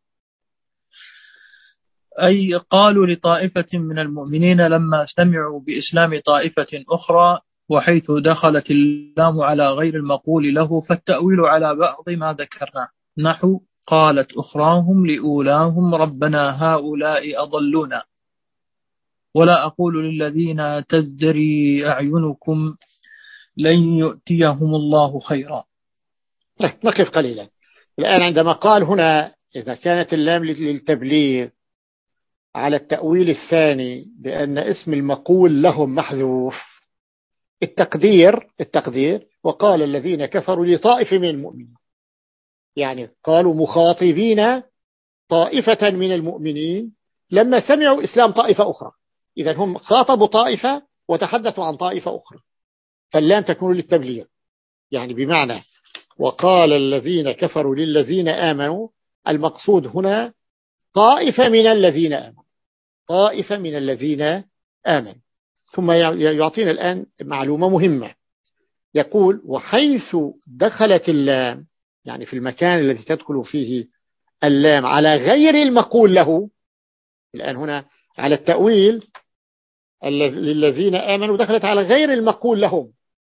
أي قالوا لطائفة من المؤمنين لما سمعوا بإسلام طائفة أخرى، وحيث دخلت اللام على غير المقول له فالتأويل على بعض ما ذكرنا، نحو قالت أخراهم لأولاهم ربنا هؤلاء أضلونا، ولا أقول للذين تزدري أعينكم لن يؤتيهم الله خيرا. نقف قليلا الآن. عندما قال هنا إذا كانت اللام للتبليغ على التأويل الثاني بأن اسم المقول لهم محذوف، التقدير التقدير وقال الذين كفروا لطائف من المؤمنين، يعني قالوا مخاطبين طائفة من المؤمنين لما سمعوا إسلام طائفة أخرى، إذا هم خاطبوا طائفة وتحدثوا عن طائفة أخرى، فاللام تكون للتبليغ، يعني بمعنى وقال الذين كفروا للذين آمنوا، المقصود هنا طائفة من الذين آمنوا، طائفة من الذين آمنوا. ثم يعطينا الآن معلومة مهمة، يقول وحيث دخلت اللام، يعني في المكان الذي تدخل فيه اللام على غير المقول له، الآن هنا على التأويل للذين آمنوا دخلت على غير المقول لهم،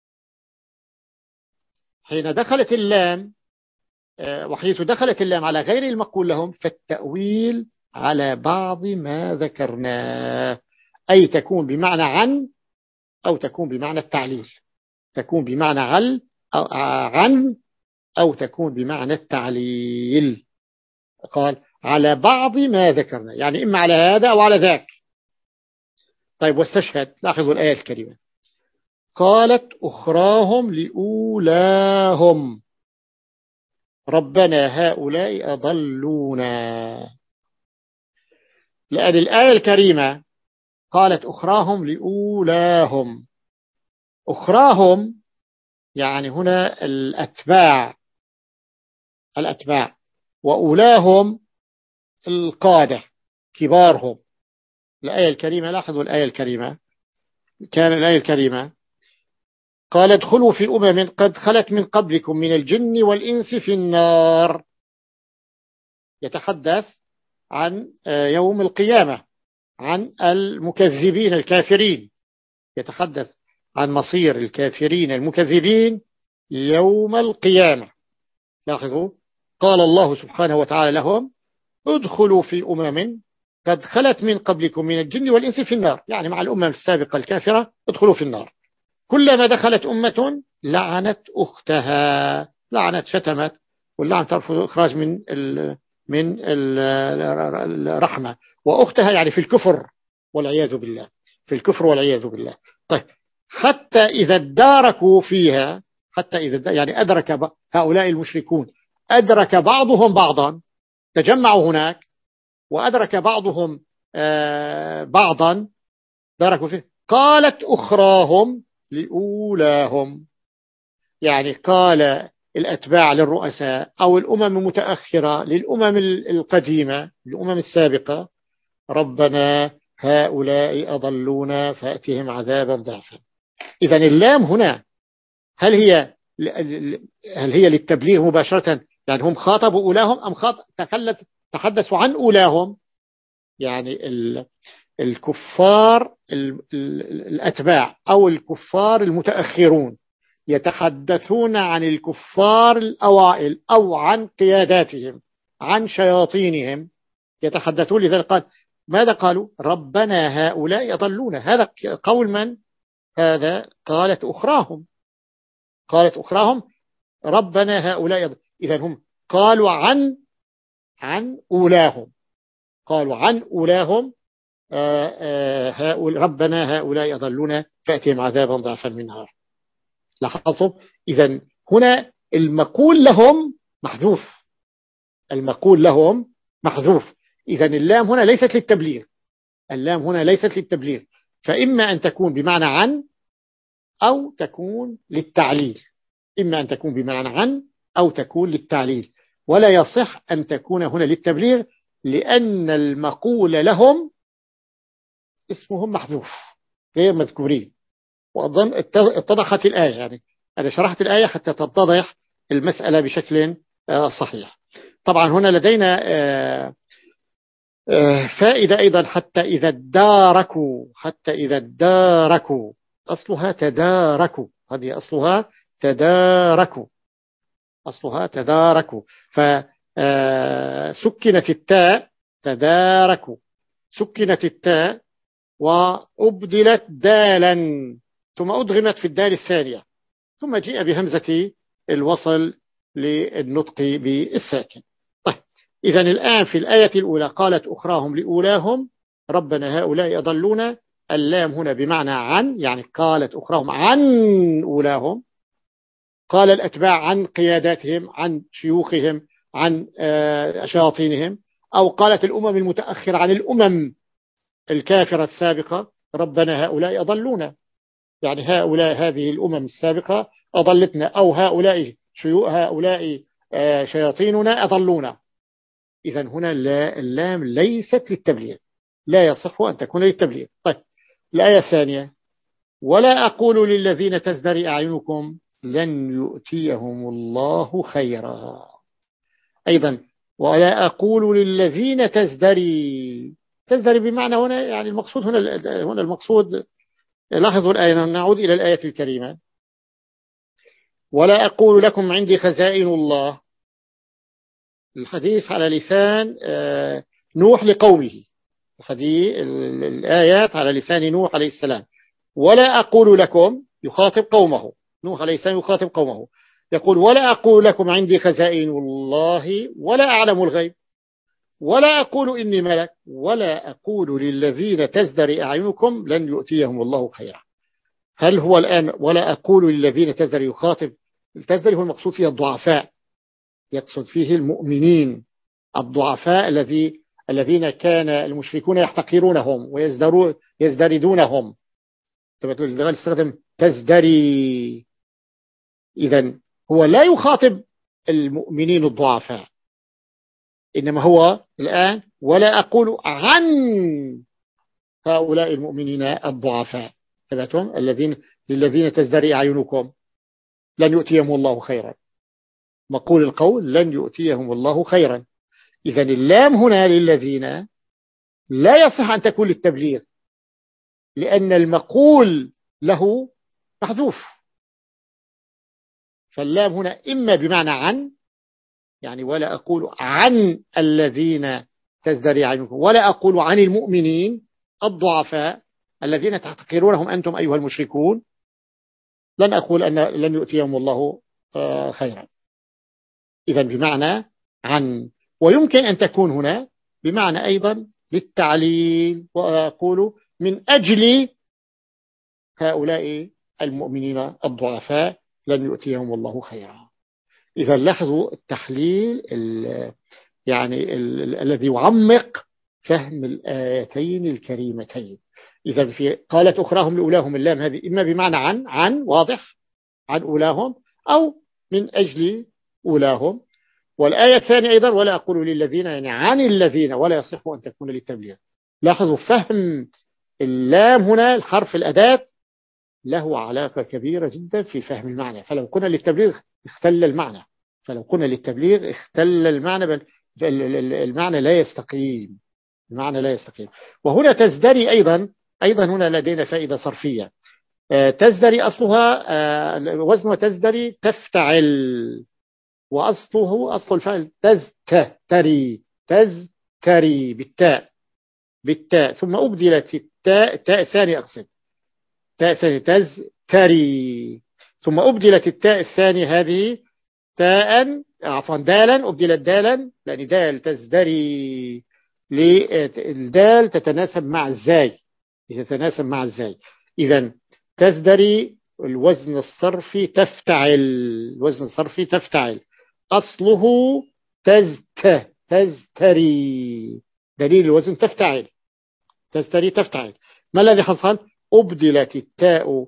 حين دخلت اللام وحيث دخلت اللام على غير المقول لهم فالتأويل على بعض ما ذكرناه، أي تكون بمعنى عن أو تكون بمعنى التعليل، تكون بمعنى عل أو عن أو تكون بمعنى التعليل. قال على بعض ما ذكرنا، يعني إما على هذا أو على ذاك. طيب واستشهد، لاحظوا الآية الكريمة، قالت أخراهم لأولاهم ربنا هؤلاء أضلونا، لأن الآية الكريمة قالت أخراهم لأولاهم، أخراهم يعني هنا الأتباع الأتباع وأولاهم القادة كبارهم. الآية الكريمة، لاحظوا الآية الكريمة، كان الآية الكريمة قال ادخلوا في أمم قد خلت من قبلكم من الجن والإنس في النار، يتحدث عن يوم القيامة، عن المكذبين الكافرين، يتحدث عن مصير الكافرين المكذبين يوم القيامة. لاحظوا قال الله سبحانه وتعالى لهم ادخلوا في أمم قد خلت من قبلكم من الجن والإنس في النار، يعني مع الأمم السابقة الكافرة ادخلوا في النار، كلما دخلت أمة لعنت أختها، لعنت شتمت، واللعن ترفض إخراج من ال من الرحمة، وأختها يعني في الكفر والعياذ بالله، في الكفر والعياذ بالله. طيب حتى إذا اداركوا فيها، حتى إذا يعني أدرك هؤلاء المشركون، أدرك بعضهم بعضا، تجمعوا هناك وأدرك بعضهم بعضا دركوا فيه، قالت أخراهم لأولاهم، يعني قال الأتباع للرؤساء أو الأمم المتأخرة للأمم القديمة الأمم السابقة ربنا هؤلاء أضلونا فأتهم عذابا ضعفا. إذا اللام هنا هل هي هل هي للتبليغ مباشرة، يعني هم خاطبوا أولاهم أم تكلت تحدثوا عن أولاهم، يعني الكفار الأتباع أو الكفار المتأخرون يتحدثون عن الكفار الأوائل أو عن قياداتهم، عن شياطينهم يتحدثون. لذلك قال ماذا قالوا ربنا هؤلاء يضلون، هذا قول من؟ هذا قالت أخراهم، قالت أخراهم ربنا هؤلاء يضلون. إذا هم قالوا عن عن أولاهم، قالوا عن أولاهم آآ آآ ربنا هؤلاء يضلون فأتهم عذابا ضعفا من نار. لاحظوا إذا هنا المقول لهم محذوف، المقول لهم محذوف، إذا اللام هنا ليست للتبليغ، اللام هنا ليست للتبليغ، فإما أن تكون بمعنى عن أو تكون للتعليل، إما أن تكون بمعنى عن أو تكون للتعليل، ولا يصح أن تكون هنا للتبليغ لأن المقول لهم اسمهم محذوف غير مذكورين. وأظن اتضحت الآية، يعني أنا شرحت الآية حتى تتضح المسألة بشكل صحيح. طبعا هنا لدينا فائدة أيضا، حتى إذا اداركوا، حتى إذا اداركوا أصلها تداركوا، هذه أصلها تداركوا، أصلها تداركوا، فسكنت التاء تداركوا، سكنت التاء وأبدلت دالا ثم أدغمت في الدال الثانية ثم جيء بهمزة الوصل للنطق بالساكن. طيب إذن الآن في الآية الأولى قالت أخراهم لأولاهم ربنا هؤلاء أضلونا. اللام هنا بمعنى عن، يعني قالت أخراهم عن أولاهم، قال الأتباع عن قياداتهم، عن شيوخهم، عن شياطينهم، أو قالت الأمم المتأخرة عن الأمم الكافرة السابقة ربنا هؤلاء أضلونا، يعني هؤلاء هذه الأمم السابقة أضلتنا، أو هؤلاء شيوخ هؤلاء شياطيننا أضلونا. إذن هنا اللام ليست للتبليغ، لا يصح أن تكون للتبليغ. طيب الآية الثانية ولا أقول للذين تزدري أعينكم لن يؤتيهم الله خيرا. أيضا ولا أقول للذين تزدري، تزدري بمعنى هنا يعني المقصود هنا هنا المقصود لاحظوا الآية، نعود إلى الآية الكريمة ولا أقول لكم عندي خزائن الله، الحديث على لسان نوح لقومه، الحديث الآيات على لسان نوح عليه السلام. ولا أقول لكم يخاطب قومه، نوح عليه السلام يخاطب قومه يقول ولا أقول لكم عندي خزائن الله ولا أعلم الغيب ولا أقول إني ملك ولا أقول للذين تزدري أعينكم لن يؤتيهم الله خيرا. هل هو الآن ولا أقول للذين تزدري يخاطب؟ التزدري هو المقصود فيه الضعفاء، يقصد فيه المؤمنين الضعفاء الذي الذين كان المشركون يحتقرونهم ويزدردونهم، تبقى استخدم تزدري. إذن هو لا يخاطب المؤمنين الضعفاء، إنما هو الآن ولا أقول عن هؤلاء المؤمنين الضعفاء تبعتم الذين للذين تزدري أعينكم لن يؤتيهم الله خيرا، مقول القول لن يؤتيهم الله خيرا. إذن اللام هنا للذين لا يصح أن تكون للتبليغ، لأن المقول له محذوف، فاللام هنا إما بمعنى عن، يعني ولا أقول عن الذين تزدري أعينكم ولا أقول عن المؤمنين الضعفاء الذين تحتقرونهم أنتم أيها المشركون، لن أقول أن لن يؤتيهم الله خيرا. إذن بمعنى عن، ويمكن أن تكون هنا بمعنى أيضا للتعليل، وأقول من أجل هؤلاء المؤمنين الضعفاء لن يؤتيهم الله خيرا. إذا لاحظوا التحليل ال يعني ال الذي يعمق فهم الآيتين الكريمتين. إذا في قالت أخراهم لأولاهم، اللام هذه إما بمعنى عن، عن واضح عن أولاهم، أو من أجل أولاهم. والآية الثانية أيضا ولا أقول للذين، يعني عن الذين، ولا يصح أن تكون للتبليغ. لاحظوا فهم اللام هنا الحرف الأداة له علاقة كبيرة جدا في فهم المعنى، فلو كنا للتبليغ اختل المعنى، فلو كنا للتبليغ اختل المعنى، بل المعنى لا يستقيم، المعنى لا يستقيم. وهنا تزدري أيضا أيضا هنا لدينا فائدة صرفية. تزدري أصلها وزنها تزدري تفتعل، وأصله أصل الفعل تزتري، تزتري بالتاء بالتاء ثم أبدلت التاء التاء الثانية أقصد تاء ثانية تزتري ثم أبدلت التاء الثانية هذه تاء عفوا دالا، أبدلت دالا لأن دال تزدري للدال تتناسب مع الزاي، تتناسب مع الزاي. إذن تزدري الوزن الصرفي تفتعل، الوزن الصرفي تفتعل أصله تزت تزتري، دليل الوزن تفتعل، تزتري تفتعل. ما الذي حصل؟ أبدلت التاء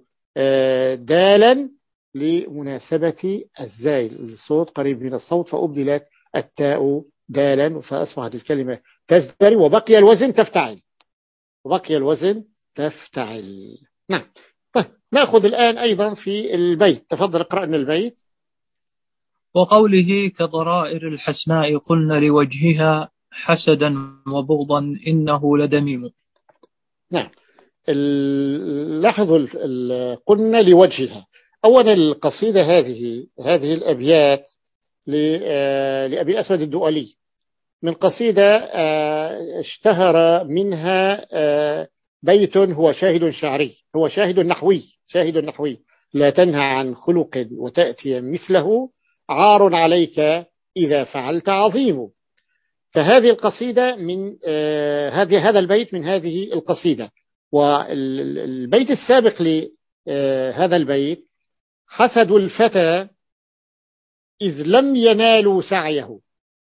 دالا لمناسبة الزاي، الصوت قريب من الصوت، فأبدلت التاء دالا فأصبحت الكلمة تزدري وبقي الوزن تفتعل، وبقي الوزن تفتعل. نعم. طيب نأخذ الآن أيضا في البيت، تفضل اقرأ لنا البيت. وقوله كضرائر الحسناء قلنا لوجهها حسدا وبغضا إنه لدميم. نعم. لاحظوا قلنا لوجهها. أولا القصيدة هذه هذه الأبيات لأبي الأسود الدؤلي من قصيدة اشتهر منها بيت هو شاهد شعري، هو شاهد نحوي، شاهد نحوي لا تنهى عن خلق وتأتي مثله عار عليك إذا فعلت عظيم. فهذه القصيدة من آه هذه هذا البيت من هذه القصيدة. والبيت السابق لهذا البيت: حسد الفتى إذ لم ينالوا سعيه،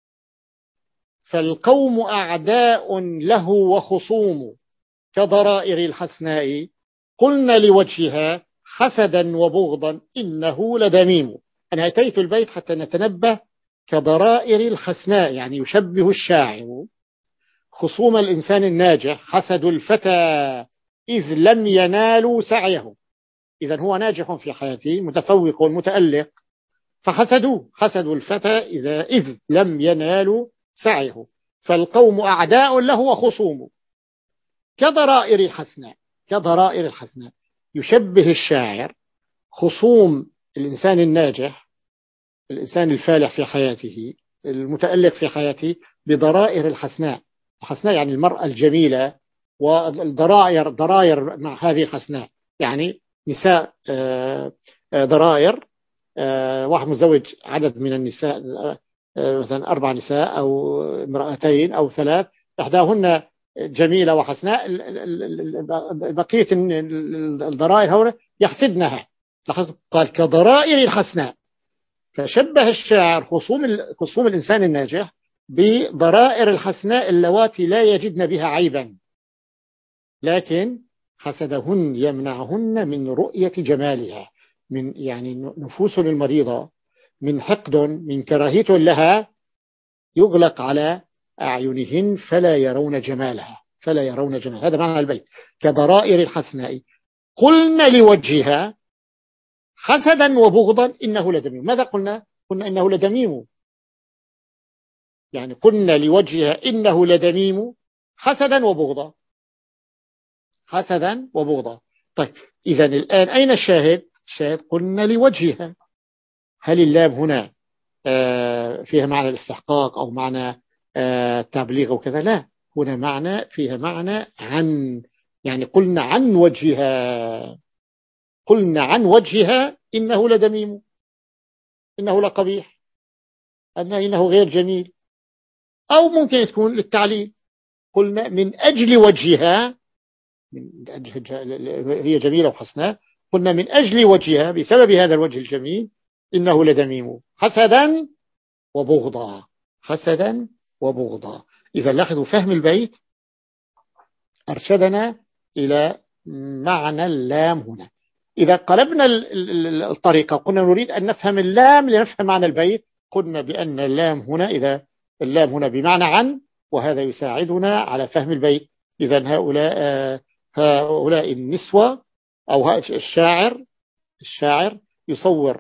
فالقوم أعداء له وخصوم، كضرائر الحسناء قلنا لوجهها حسدا وبغضا إنه لدميم. أنا أتيت البيت حتى نتنبه. كضرائر الحسناء يعني يشبه الشاعر خصوم الإنسان الناجح. حسد الفتى إذ لم ينالوا سعيه، إذن هو ناجح في حياته متفوق متألق، فحسدوه. حسدوا الفتى إذا إذ لم ينالوا سعيه، فالقوم أعداء له وخصوم، كضرائر الحسناء. كضرائر الحسناء يشبه الشاعر خصوم الإنسان الناجح، الإنسان الفالح في حياته المتألق في حياته، بضرائر الحسناء. الحسناء يعني المرأة الجميلة، والضرائر ضرائر مع هذه الحسناء يعني نساء ضرائر. واحد متزوج عدد من النساء، مثلا أربع نساء أو امرأتين أو ثلاث، إحداهن جميلة وحسناء، بقية الضرائر هؤلاء يحسدنها. قال كضرائر الحسناء، فشبه الشاعر خصوم خصوم الإنسان الناجح بضرائر الحسناء اللواتي لا يجدن بها عيبا، لكن حسدهن يمنعهن من رؤية جمالها، من يعني نفوس المريضة من حقد من كراهية لها يغلق على أعينهن فلا يرون جمالها، فلا يرون جمال. هذا معنى البيت: كضرائر الحسناء قلنا لوجهها حسدا وبغضا إنه لدميم. ماذا قلنا؟ قلنا إنه لدميم، يعني قلنا لوجهها إنه لدميم حسدا وبغضا، حسدا وبغضا. طيب إذن الآن أين الشاهد؟ الشاهد قلنا لوجهها. هل اللام هنا فيها معنى الاستحقاق أو معنى التبليغ أو كذا؟ لا، هنا معنى فيها معنى عن، يعني قلنا عن وجهها، قلنا عن وجهها إنه لدميم، إنه لقبيح، إنه غير جميل. أو ممكن تكون للتعليل، قلنا من أجل وجهها، من أجل هي جميلة وحسناء، قلنا من أجل وجهها بسبب هذا الوجه الجميل إنه لدميم حسدا وبغضا، حسدا وبغضا. إذا لاحظوا فهم البيت أرشدنا إلى معنى اللام هنا. إذا قلبنا الطريقة قلنا نريد أن نفهم اللام لنفهم معنى البيت، قلنا بأن اللام هنا إذا اللام هنا بمعنى عن، وهذا يساعدنا على فهم البيت. إذا هؤلاء هؤلاء النسوة أو الشاعر الشاعر يصور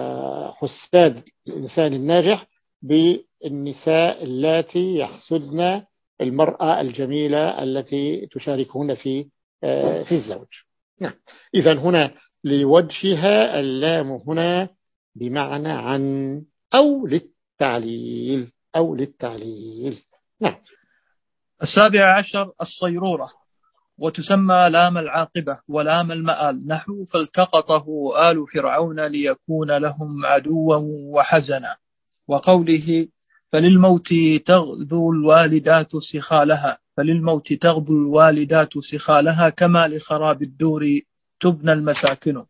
حساد الإنسان الناجح بالنساء اللاتي يحسدن المرأة الجميلة التي تشاركهن في في الزوج. نعم. إذن هنا لوجهها اللام هنا بمعنى عن أو للتعليل أو للتعليل. نعم. السابع عشر الصيرورة، وتسمى لام العاقبة ولام المآل، نحو فالتقطه آل فرعون ليكون لهم عدوا وحزنا، وقوله فللموت تغدو الوالدات سخالها، فللموت تغدو الوالدات سخالها كما لخراب الدور تبنى المساكن،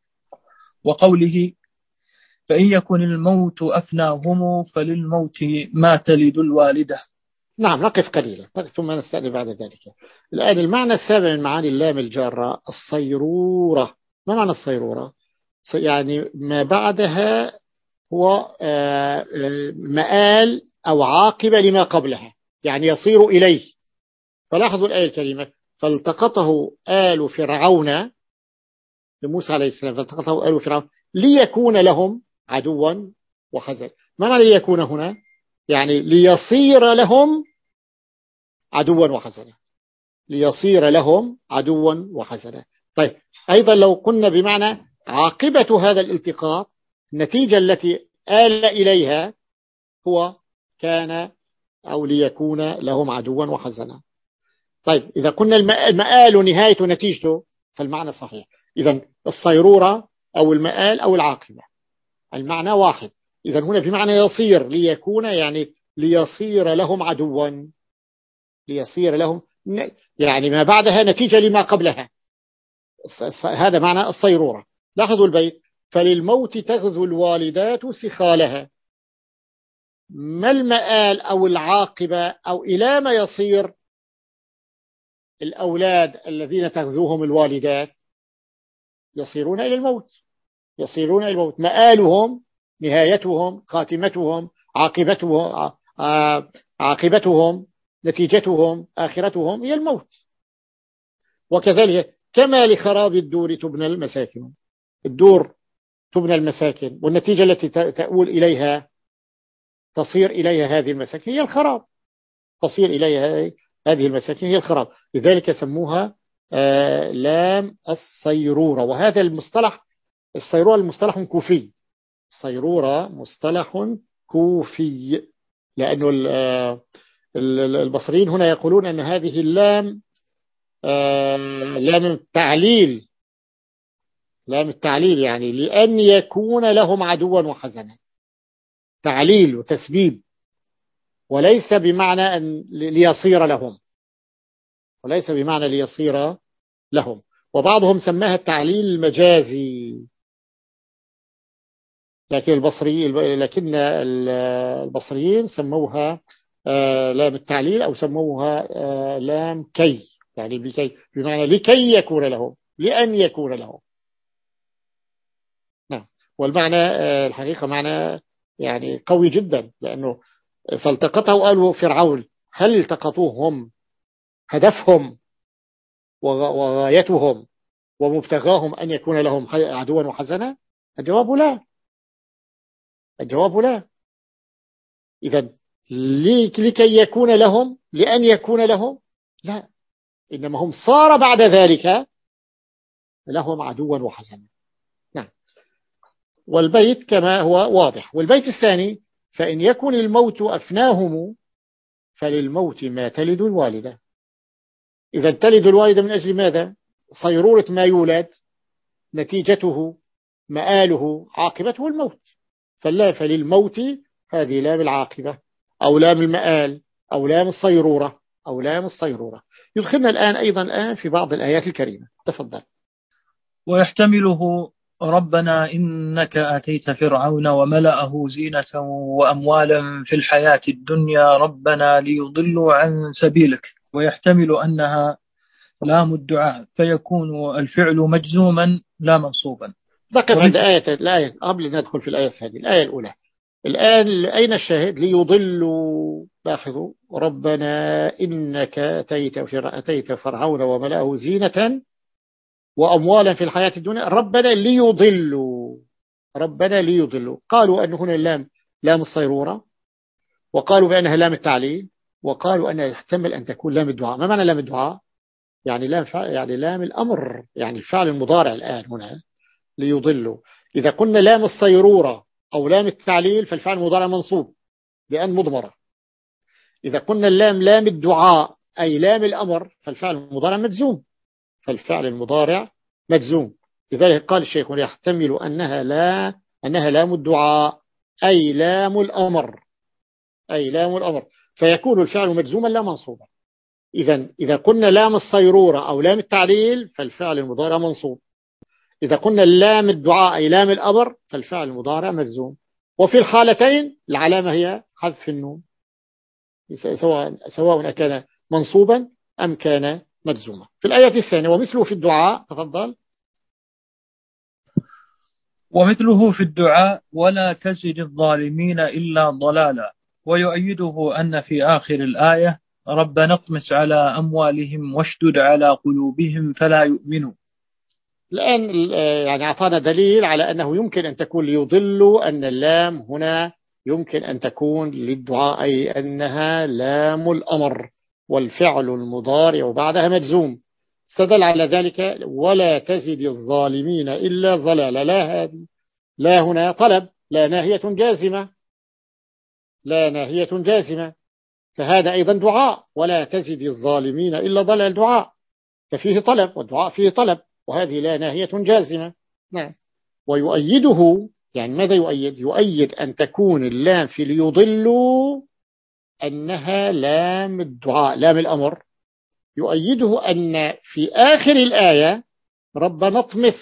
وقوله فإن يكن الموت أفناهم فللموت ما تلد الوالدة. نعم. نقف قليلا ثم نستأنف بعد ذلك. الآن المعنى السابع من معاني اللام الجارة الصيرورة. ما معنى الصيرورة؟ يعني ما بعدها هو مآل أو عاقبة لما قبلها، يعني يصير إليه. فلاحظوا الآية الكريمة: فالتقطه آل فرعون لموسى عليه السلام، فالتقطه آل فرعون ليكون لهم عدوا وحزنا. ما معنى ليكون هنا؟ يعني ليصير لهم عدوا وحزنا، ليصير لهم عدوا وحزنا. طيب أيضا لو قلنا بمعنى عاقبة هذا الالتقاط، النتيجة التي آل إليها هو كان أو ليكون لهم عدوا وحزنا. طيب إذا قلنا المآل نهاية نتيجته فالمعنى صحيح. إذن الصيرورة أو المآل أو العاقبة المعنى واحد، إذا هنا بمعنى يصير، ليكون يعني ليصير لهم عدوا، ليصير لهم يعني ما بعدها نتيجة لما قبلها، هذا معنى الصيرورة. لاحظوا البيت: فللموت تغزو الوالدات سخالها. ما المآل أو العاقبة أو إلى ما يصير الأولاد الذين تغزوهم الوالدات؟ يصيرون إلى الموت، يصيرون إلى الموت، مآلهم نهايتهم خاتمتهم عاقبتهم عاقبتهم نتيجتهم آخرتهم هي الموت. وكذلك كما لخراب الدور تبنى المساكن، الدور تبنى المساكن، والنتيجة التي تؤول إليها تصير إليها هذه المساكن هي الخراب، تصير إليها هذه المساكن هي الخراب. لذلك سموها آه لام الصيرورة. وهذا المصطلح الصيرورة المصطلح كوفي، الصيرورة مصطلح كوفي، لأنه البصريين هنا يقولون أن هذه اللام آه لام التعليل، لام التعليل يعني لأن يكون لهم عدوا وحزنا، تعليل وتسبيب، وليس بمعنى أن ليصير لهم، وليس بمعنى ليصير لهم. وبعضهم سماها التعليل المجازي، لكن البصري لكن البصريين سموها لام التعليل أو سموها لام كي، يعني بكي بمعنى لكي يكون لهم، لأن يكون لهم. نعم. والمعنى الحقيقة معنى يعني قوي جدا، لأنه فالتقطه آل فرعون. هل التقطوه هم هدفهم وغايتهم ومبتغاهم أن يكون لهم عدوا وحزنا؟ الجواب لا، الجواب لا. إذا لكي يكون لهم، لأن يكون لهم، لا، إنما هم صار بعد ذلك لهم عدوا وحزنا. نعم. والبيت كما هو واضح. والبيت الثاني: فإن يكن الموت أفناهم فللموت ما تلد الوالدة. إذا تلد الوالدة من أجل ماذا؟ صيرورة ما يولد نتيجته مآله عاقبته الموت، فلا فللموت هذه لام العاقبة أو لام المآل أو لام الصيرورة أو لام الصيرورة. يدخلنا الآن أيضا الآن في بعض الآيات الكريمة. تفضل. ويحتمله ربنا إنك آتيت فرعون وملأه زينة وأموالا في الحياة الدنيا ربنا ليضلوا عن سبيلك. ويحتمل أنها لام الدعاء فيكون الفعل مجزوما لا منصوبا. نقف عند آية الآية قبل أن ندخل في الآية الثانية. الآية الأولى الآن أين الشاهد؟ ليضلوا. لاحظوا: ربنا إنك أتيت أتيت فرعون وملأه زينة وأموالا في الحياة الدنيا ربنا ليضلوا، ربنا ليضلوا. قالوا أن هنا اللام لام الصيرورة، وقالوا بأنها لام التعليل، وقالوا أنها يحتمل أن تكون لام الدعاء. ما معنى لام الدعاء؟ يعني لام يعني لام الأمر، يعني الفعل المضارع الآن هنا ليضلوا. إذا قلنا لام الصيرورة أو لام التعليل فالفعل المضارع منصوب لأن مضمرة. إذا قلنا اللام لام الدعاء أي لام الأمر فالفعل المضارع مجزوم، فالفعل المضارع مجزوم. لذلك قال الشيخ: يحتمل أنها لا أنها لام الدعاء أي لام الأمر، أي لام الأمر، فيكون الفعل مجزوما لا منصوبا. إذا إذا قلنا لام الصيرورة أو لام التعليل فالفعل المضارع منصوب. إذا قلنا لام الدعاء أي لام الأمر فالفعل المضارع مجزوم. وفي الحالتين العلامة هي حذف النون، سواء سواء أكان منصوبا أم كان مجزوما. في الآية الثانية: ومثله في الدعاء. تفضل. ومثله في الدعاء ولا تزد الظالمين إلا ضلالا. ويؤيده أن في آخر الآية ربنا اطمس على أموالهم واشدد على قلوبهم فلا يؤمنوا. الآن يعني أعطانا دليل على أنه يمكن أن تكون ليضلوا، أن اللام هنا يمكن أن تكون للدعاء أي أنها لام الأمر والفعل المضارع بعدها مجزوم. استدل على ذلك: ولا تزد الظالمين إلا ضلالا. لا هذه لا هنا طلب، لا ناهية جازمة، لا ناهية جازمة، فهذا أيضا دعاء. ولا تزد الظالمين إلا ضلال دعاء، ففيه طلب والدعاء فيه طلب، وهذه لا ناهية جازمة. نعم. ويؤيده يعني ماذا يؤيد؟ يؤيد أن تكون اللام في ليضلوا أنها لام الدعاء لام الأمر. يؤيده أن في آخر الآية ربنا اطمس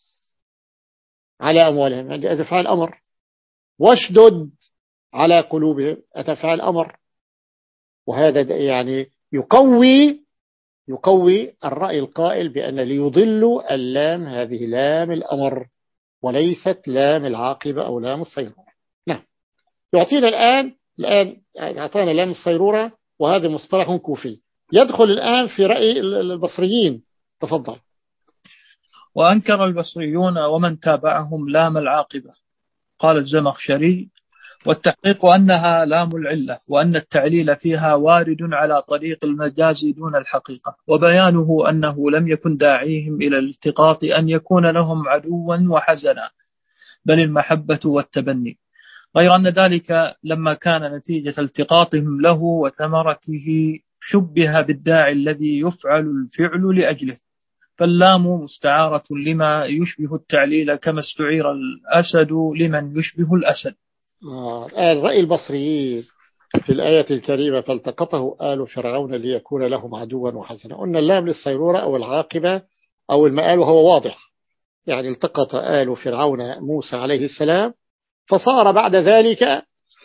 على أموالهم، هذه أتفعل الأمر، واشدد على قلوبهم أتفعل الأمر. وهذا يعني يقوي يقوي الرأي القائل بأن ليضلوا اللام هذه لام الأمر وليست لام العاقبة أو لام الصيرورة. نعم. يعطينا الآن الآن أعطانا لام الصيرورة، وهذا مصطلح كوفي. يدخل الآن في رأي البصريين. تفضل. وأنكر البصريون ومن تابعهم لام العاقبة. قال الزمخشري: والتحقيق أنها لام العلة، وأن التعليل فيها وارد على طريق المجاز دون الحقيقة، وبيانه أنه لم يكن داعيهم إلى الالتقاط أن يكون لهم عدوا وحزنا، بل المحبة والتبني، غير أن ذلك لما كان نتيجة التقاطهم له وثمرته شبه بالداعي الذي يفعل الفعل لأجله، فاللام مستعارة لما يشبه التعليل كما استعير الأسد لمن يشبه الأسد. آه. الآن رأي البصريين في الآية الكريمة: فالتقطه آل فرعون ليكون لهم عدوا وحزنا. قلنا اللام للصيرورة أو العاقبة أو المآل، وهو واضح. يعني التقط آل فرعون موسى عليه السلام، فصار بعد ذلك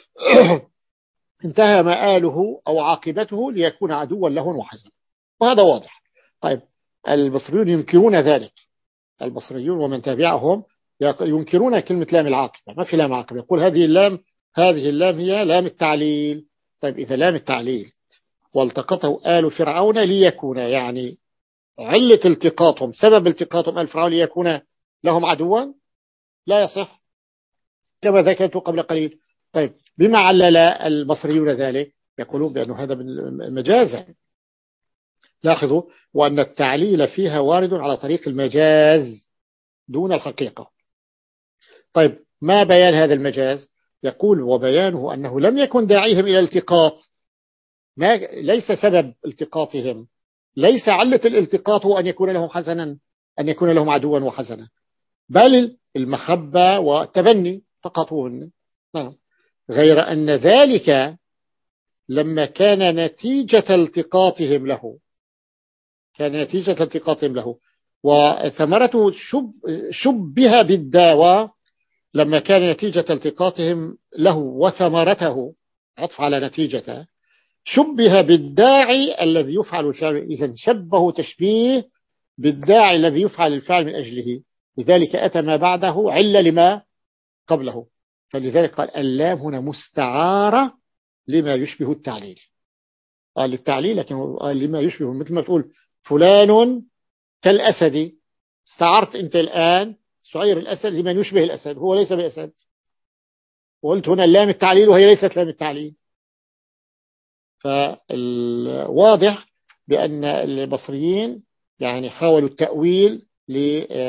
انتهى مآله أو عاقبته ليكون عدوا لهم وحزنا، وهذا واضح. طيب البصريون ينكرون ذلك، البصريون ومن تابعهم ينكرون كلمة لام العاقبة، ما في لام عاقبة. يقول هذه اللام هذه اللام هي لام التعليل. طيب إذا لام التعليل والتقطه آل فرعون ليكون، يعني علة التقاطهم سبب التقاطهم آل فرعون ليكون لهم عدوا، لا يصح كما ذكرت قبل قليل. طيب بما علل البصريون ذلك؟ يقولون بأن هذا مجازا. لاحظوا: وأن التعليل فيها وارد على طريق المجاز دون الحقيقة. طيب ما بيان هذا المجاز؟ يقول: وبيانه أنه لم يكن داعيهم إلى الالتقاط، ما ليس سبب التقاطهم، ليس علة الالتقاط هو أن يكون لهم حزنا، أن يكون لهم عدوا وحزنا، بل المحبة والتبني فقطوهن. نعم. غير أن ذلك لما كان نتيجة التقاطهم له كان نتيجة التقاطهم له وثمرته شب شبه بالداوى، لما كان نتيجة التقاطهم له وثمرته عطف على نتيجته شبه بالداعي الذي يفعل الفعل. إذن شبه تشبيه بالداعي الذي يفعل الفعل من أجله، لذلك أتى ما بعده علة لما قبله. فلذلك قال اللام هنا مستعارة لما يشبه التعليل. قال للتعليل لكن قال لما يشبه، مثل ما تقول فلان كالأسد، استعرت أنت الآن سعير الأسد لمن يشبه الأسد، هو ليس بأسد، وقلت هنا اللام التعليل وهي ليست لام التعليل. فالواضح بأن البصريين يعني حاولوا التأويل ل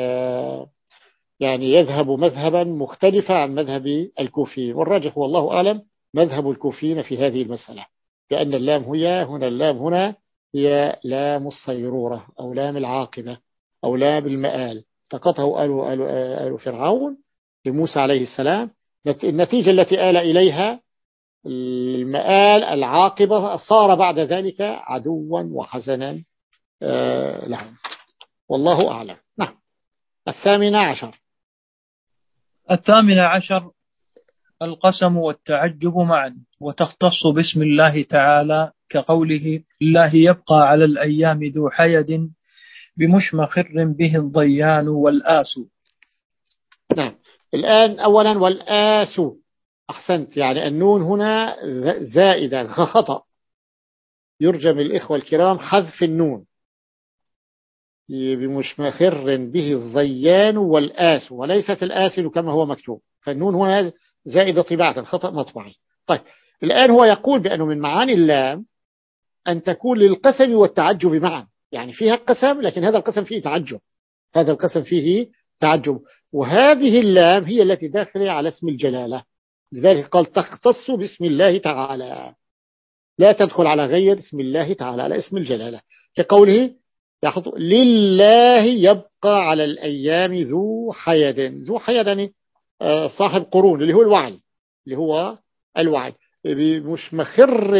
يعني يذهب مذهبا مختلفا عن مذهب الكوفيين، والراجح والله أعلم مذهب الكوفيين في هذه المسألة، لأن اللام هي هنا اللام هنا هي لام الصيرورة أو لام العاقبة أو لام المآل. تقطه آل, آل, آل فرعون لموسى عليه السلام، النتيجة التي آل إليها المآل العاقبة صار بعد ذلك عدوا وحزنا لهم، والله أعلم. نعم. الثامنة عشر الثامنة عشر القسم والتعجب معا، وتختص باسم الله تعالى كقوله: الله يبقى على الأيام ذو حيد بمشمخر به الضيان والآس. نعم. الآن أولا والآس، أحسنت، يعني النون هنا زائدة خطأ، يرجى من الإخوة الكرام حذف النون. بمشمخر به الضيان والآس، وليست الآسل كما هو مكتوب، فالنون هنا زائدة طباعة، خطأ مطبعي. طيب الآن هو يقول بأنه من معاني اللام أن تكون للقسم والتعجب معا، يعني فيها قسم لكن هذا القسم فيه تعجب، هذا القسم فيه تعجب، وهذه اللام هي التي داخلة على اسم الجلالة، لذلك قال تختص باسم الله تعالى، لا تدخل على غير اسم الله تعالى، على اسم الجلالة، كقوله يحط لله يبقى على الأيام ذو حيد. ذو حيد يعني صاحب قرون اللي هو الوعي، اللي هو الوعي مش مخر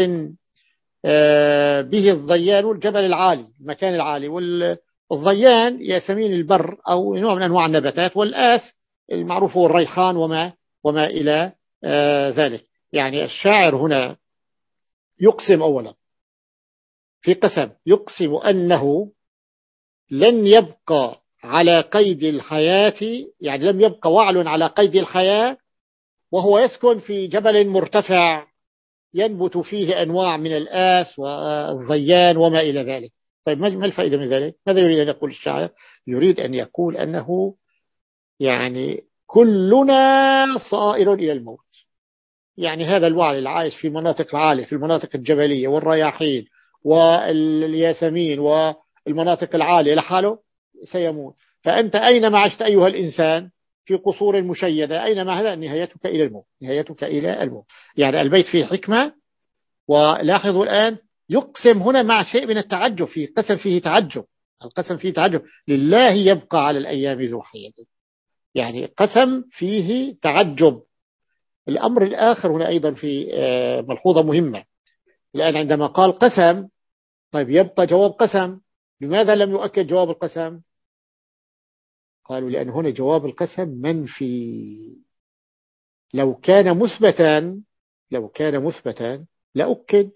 به الضيان والجبل العالي، المكان العالي. والضيان ياسمين البر أو نوع من أنواع النباتات، والآس المعروف هو الريحان وما وما إلى ذلك. يعني الشاعر هنا يقسم أولا في قسم، يقسم أنه لن يبقى على قيد الحياة، يعني لم يبقى وعل على قيد الحياة وهو يسكن في جبل مرتفع ينبت فيه أنواع من الآس والضيان وما إلى ذلك. طيب ما الفائدة من ذلك؟ ماذا يريد أن يقول الشاعر؟ يريد أن يقول أنه يعني كلنا صائر إلى الموت. يعني هذا الوعي العايش في مناطق العالية، في المناطق الجبلية والرياحين والياسمين والمناطق العالية لحاله سيموت. فأنت أينما عشت أيها الإنسان في قصور مشيدة، أينما هذا نهايتك إلى الموت، نهايتك إلى الموت. يعني البيت فيه حكمة. ولاحظوا الآن يقسم هنا مع شيء من التعجب، في قسم فيه تعجب، القسم فيه تعجب. لله يبقى على الأيام ذو حيل، يعني قسم فيه تعجب. الأمر الآخر هنا أيضا في ملحوظة مهمة. الآن عندما قال قسم، طيب يبقى جواب قسم، لماذا لم يؤكد جواب القسم؟ قالوا لأن هنا جواب القسم منفي. لو كان مثبتا لو كان مثبتا لأكد.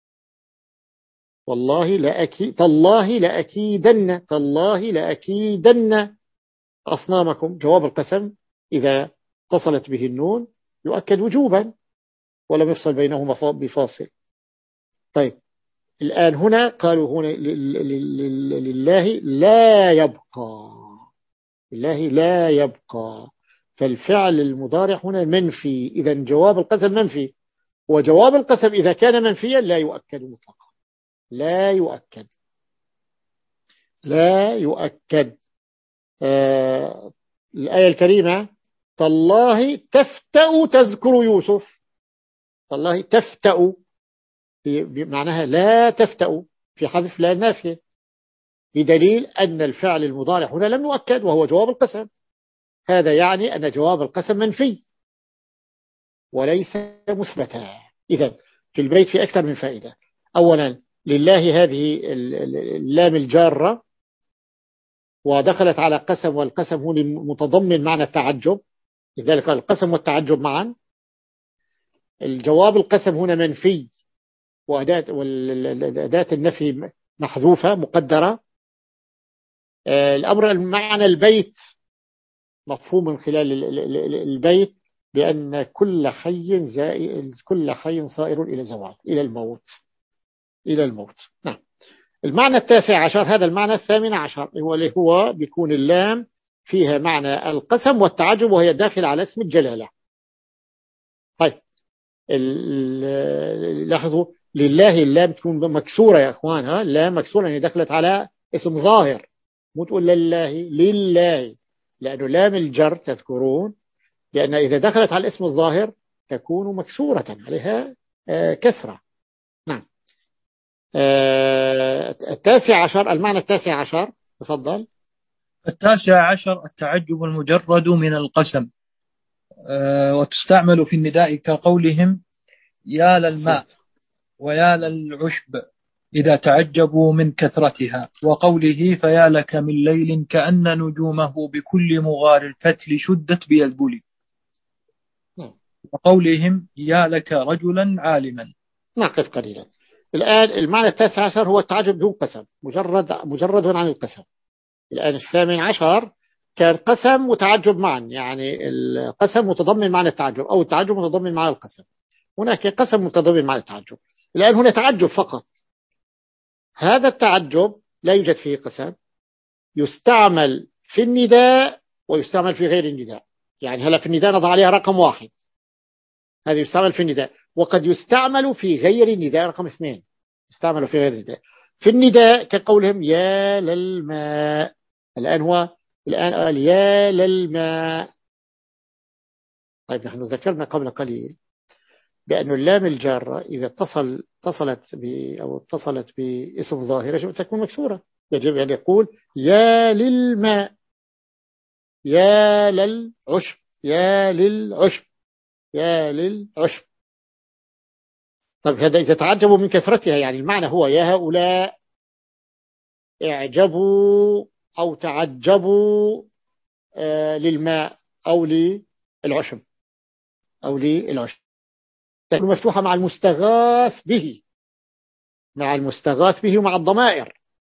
والله لأكيد، تالله لأكيدن، تالله لأكيدن أصنامكم. جواب القسم إذا اتصلت به النون يؤكد وجوبا ولم يفصل بينهما بفاصل. طيب الآن هنا قالوا هنا لله لا يبقى، لله لا يبقى، فالفعل المضارع هنا منفي. إذا جواب القسم منفي، وجواب القسم إذا كان منفيا لا يؤكد مطلقا، لا يؤكد، لا يؤكد. آه الآية الكريمة تالله تفتأ تذكر يوسف، تالله تفتأ بمعناها لا تفتأ في حذف لا نافية، بدليل أن الفعل المضارع هنا لم يؤكد وهو جواب القسم. هذا يعني أن جواب القسم منفي وليس مثبتا. إذن في البيت في أكثر من فائدة. أولا لله هذه اللام الجارة ودخلت على قسم، والقسم هو متضمن معنى التعجب، لذلك قال القسم والتعجب معا. الجواب القسم هنا منفي وأداة والأداة النفي محذوفة مقدرة. الأمر المعنى البيت مفهوم من خلال البيت بأن كل حي زائر، كل حي صائر إلى زوال، إلى الموت، إلى الموت. نعم. المعنى التاسع عشر، هذا المعنى الثامن عشر، هو اللي هو بيكون اللام فيها معنى القسم والتعجب وهي داخل على اسم الجلالة. طيب لاحظوا لله اللام تكون مكسورة يا أخوان، ها اللام مكسورة يعني دخلت على اسم ظاهر، مو تقول لله، لله، لأنه لام الجر تذكرون لأن إذا دخلت على الاسم الظاهر تكون مكسورة عليها كسرة. نعم. التاسع عشر، المعنى التاسع عشر، تفضل. التاسع عشر التعجب المجرد من القسم، وتستعمل في النداء كقولهم يا للماء ويا للعشب إذا تعجبوا من كثرتها، وقوله فيا لك من ليل كأن نجومه بكل مغار الفتل شدت بيذبلي، وقولهم يا لك رجلا عالما. نقف قليلا. الآن المعنى التاسع عشر هو التعجب دون قسم، مجرد مجرد عن القسم. الآن الثامن عشر كان قسم وتعجب معا، يعني القسم متضمن معنى التعجب أو التعجب متضمن معنى القسم. هناك قسم متضمن معنى التعجب. الآن هنا تعجب فقط. هذا التعجب لا يوجد فيه قسم، يستعمل في النداء ويستعمل في غير النداء. يعني هلا في النداء نضع عليها رقم واحد، هذا يستعمل في النداء، وقد يستعمل في غير النداء رقم اثنين، يستعمل في غير النداء. في النداء كقولهم يا للماء. الآن هو الآن قال يا للماء. طيب نحن ذكرنا قبل قليل بأن اللام الجارة إذا اتصل اتصلت ب أو اتصلت باسم ظاهر يجب أن تكون مكسورة، يجب أن يقول يا للماء، يا للعشب، يا للعشب، يا للعشب. طب هذا إذا تعجبوا من كثرتها، يعني المعنى هو يا هؤلاء اعجبوا أو تعجبوا آه للماء أو للعشب أو للعشب. تكون مفتوحة مع المستغاث به، مع المستغاث به ومع الضمائر.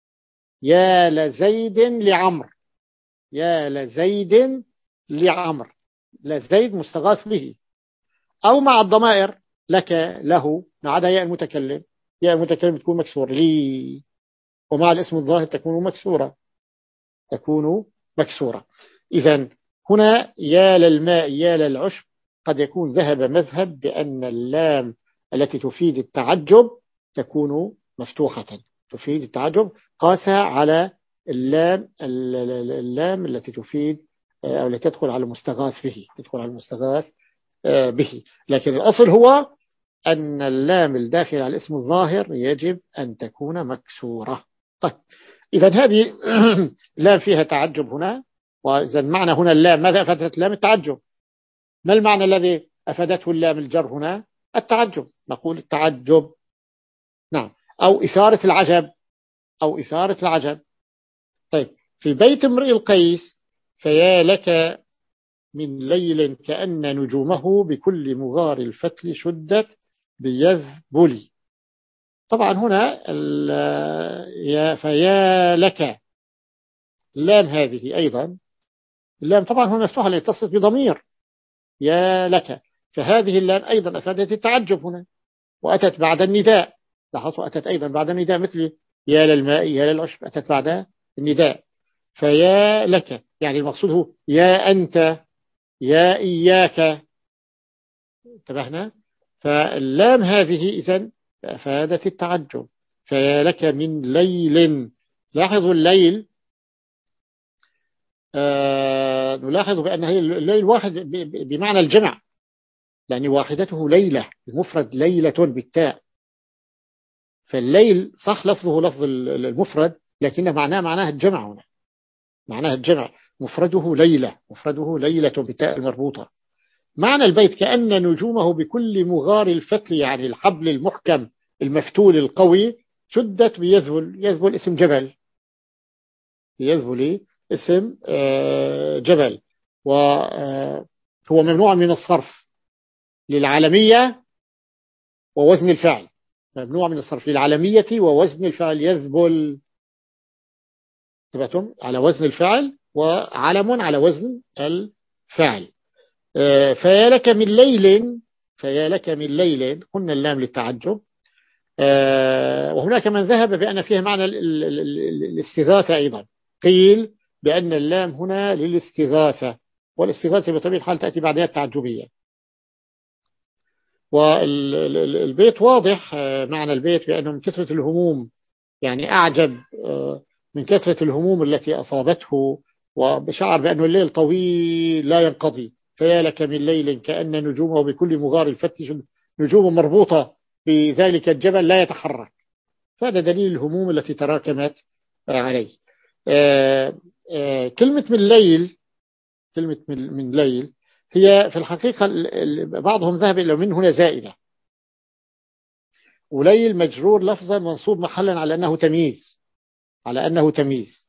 يا لزيد لعمر، يا لزيد لعمر، لزيد مستغاث به. أو مع الضمائر لك له ما عدا ياء المتكلم، ياء المتكلم تكون مكسورة لي، ومع الاسم الظاهر تكون مكسورة، تكون مكسورة. إذن هنا يا للماء يا للعشب قد يكون ذهب مذهب بأن اللام التي تفيد التعجب تكون مفتوحة، تفيد التعجب، قاسها على اللام اللام التي تفيد أو التي تدخل على المستغاث به، تدخل على المستغاث به. لكن الأصل هو أن اللام الداخل على الاسم الظاهر يجب أن تكون مكسورة. طيب إذا هذه لام فيها تعجب هنا، وإذا المعنى هنا اللام ماذا أفادت اللام؟ التعجب. ما المعنى الذي أفادته اللام الجر هنا؟ التعجب، نقول التعجب، نعم، أو إثارة العجب، أو إثارة العجب. طيب في بيت امرئ القيس فيا لك من ليل كأن نجومه بكل مغار الفتل شدت بيذبلي. طبعا هنا يا فيا لك، اللام هذه أيضا اللام طبعا هنا مفتوحة لتصل بضمير يا لك، فهذه اللام أيضا أفادت التعجب هنا، وأتت بعد النداء. لاحظوا أتت أيضا بعد النداء، مثل يا للماء يا للعشب أتت بعد النداء. فيا لك يعني المقصود هو يا أنت يا إياك، انتبهنا؟ فاللام هذه إذن أفادت التعجب. فيا لك من ليل، لاحظوا الليل، آه نلاحظ بأن هي الليل واحد بمعنى الجمع، لأن واحدته ليلة، المفرد ليلة بالتاء. فالليل صح لفظه لفظ المفرد، لكن معناه معناه الجمع هنا، معناه الجمع، مفرده ليلة، مفرده ليلة بالتاء المربوطة. معنى البيت كأن نجومه بكل مغار الفتل، يعني الحبل المحكم المفتول القوي، شدت بيذبل، يذبل اسم جبل، يذبل اسم جبل، وهو ممنوع من الصرف للعالمية ووزن الفعل، ممنوع من الصرف للعالمية ووزن الفعل، يذبل تبعتم على وزن الفعل، وعلم على وزن الفعل. فيا لك من ليل، فيا لك من ليل، قلنا اللام للتعجب. وهناك من ذهب بأن فيها معنى الاستغاثة أيضا، قيل بأن اللام هنا للاستغاثة، والاستغاثة بطبيعة الحال تأتي بعدها التعجبية. والبيت واضح معنى البيت بأنه من كثرة الهموم، يعني أعجب من كثرة الهموم التي أصابته، وبشعر بأنه الليل طويل لا ينقضي. فيا لك من ليل كأن نجومه بكل مغار الفتش، نجوم مربوطة بذلك الجبل لا يتحرك، فهذا دليل الهموم التي تراكمت عليه. آآ آآ كلمة من ليل، كلمة من ليل هي في الحقيقة بعضهم ذهب إلى من هنا زائدة، وليل مجرور لفظا منصوب محلا على أنه تمييز، على أنه تمييز.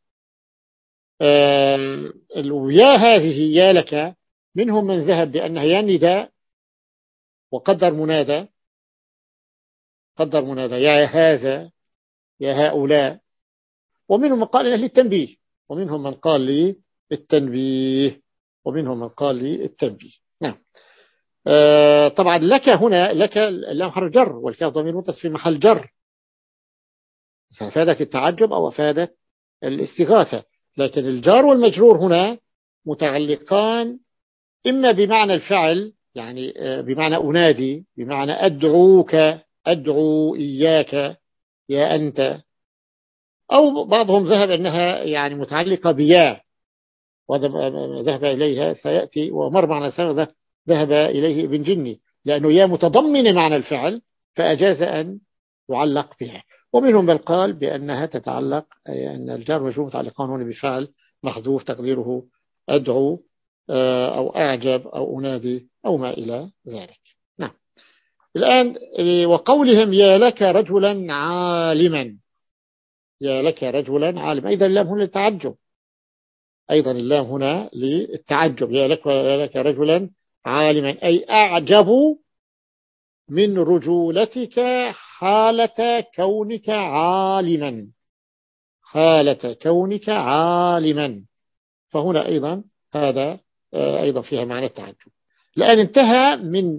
ويا هذه يا لك منهم من ذهب بأنها يا نداء وقدر منادى، قدر منادى يا هذا يا هؤلاء. ومنهم من قال لي التنبيه، ومنهم من قال لي التنبيه، ومنهم من قال لي التنبيه. نعم. آه طبعا لك هنا، لك اللام حرف جر والكاف ضمير متصل في محل جر، أفادت التعجب أو أفادت الاستغاثة. لكن الجار والمجرور هنا متعلقان إما بمعنى الفعل، يعني بمعنى أنادي، بمعنى أدعوك، أدعو إياك يا أنت، أو بعضهم ذهب أنها يعني متعلقة بيا، وذهب إليها سيأتي ومر معنا سنة ذهب إليه ابن جني، لأنه يا متضمن معنى الفعل فأجاز أن يعلق بها. ومنهم من قال بأنها تتعلق، أن الجار والمجرور متعلقان هنا بفعل محذوف تقديره أدعو أو أعجب أو أنادي أو ما إلى ذلك. نعم. الآن وقولهم يا لك رجلا عالما، يا لك رجلا عالما، أيضا اللام هنا للتعجب، أيضا اللام هنا للتعجب، يا لك يا لك رجلا عالما أي أعجب من رجولتك حالة كونك عالما، حالة كونك عالما. فهنا أيضا هذا أيضا فيها معنى التعجب. الآن انتهى من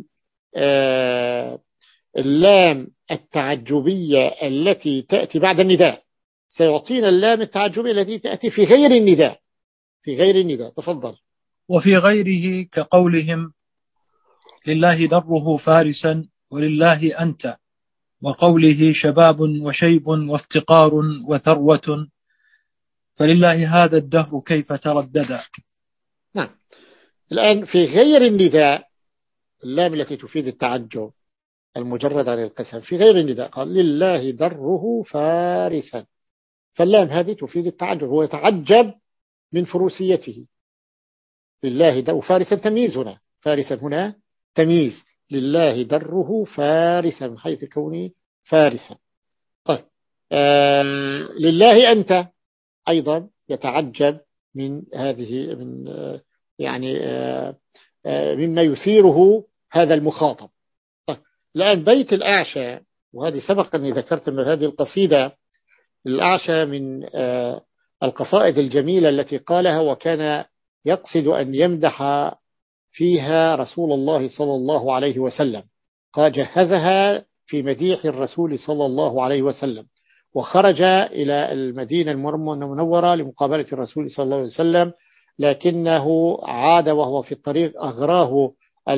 اللام التعجبية التي تأتي بعد النداء، سيعطينا اللام التعجبية التي تأتي في غير النداء، في غير النداء. تفضل. وفي غيره كقولهم لله دره فارسا ولله أنت، وقوله شباب وشيب وافتقار وثروة فلله هذا الدهر كيف ترددا. نعم. الآن في غير النداء اللام التي تفيد التعجب المجرد عن القسم، في غير النداء قال لله دره فارسا، فاللام هذه تفيد التعجب، هو يتعجب من فروسيته. لله در فارسا تمييز، هنا فارسا هنا تمييز، لله دره فارسا من حيث كونه فارسا. طيب آه لله أنت أيضا يتعجب من هذه من آه يعني آه آه مما يثيره هذا المخاطب. طيب الآن بيت الأعشى، وهذه سبق أني ذكرت من هذه القصيدة الأعشى من آه القصائد الجميلة التي قالها، وكان يقصد أن يمدح فيها رسول الله صلى الله عليه وسلم، قد جهزها في مديح الرسول صلى الله عليه وسلم، وخرج إلى المدينة المنورة لمقابلة الرسول صلى الله عليه وسلم، لكنه عاد وهو في الطريق أغراه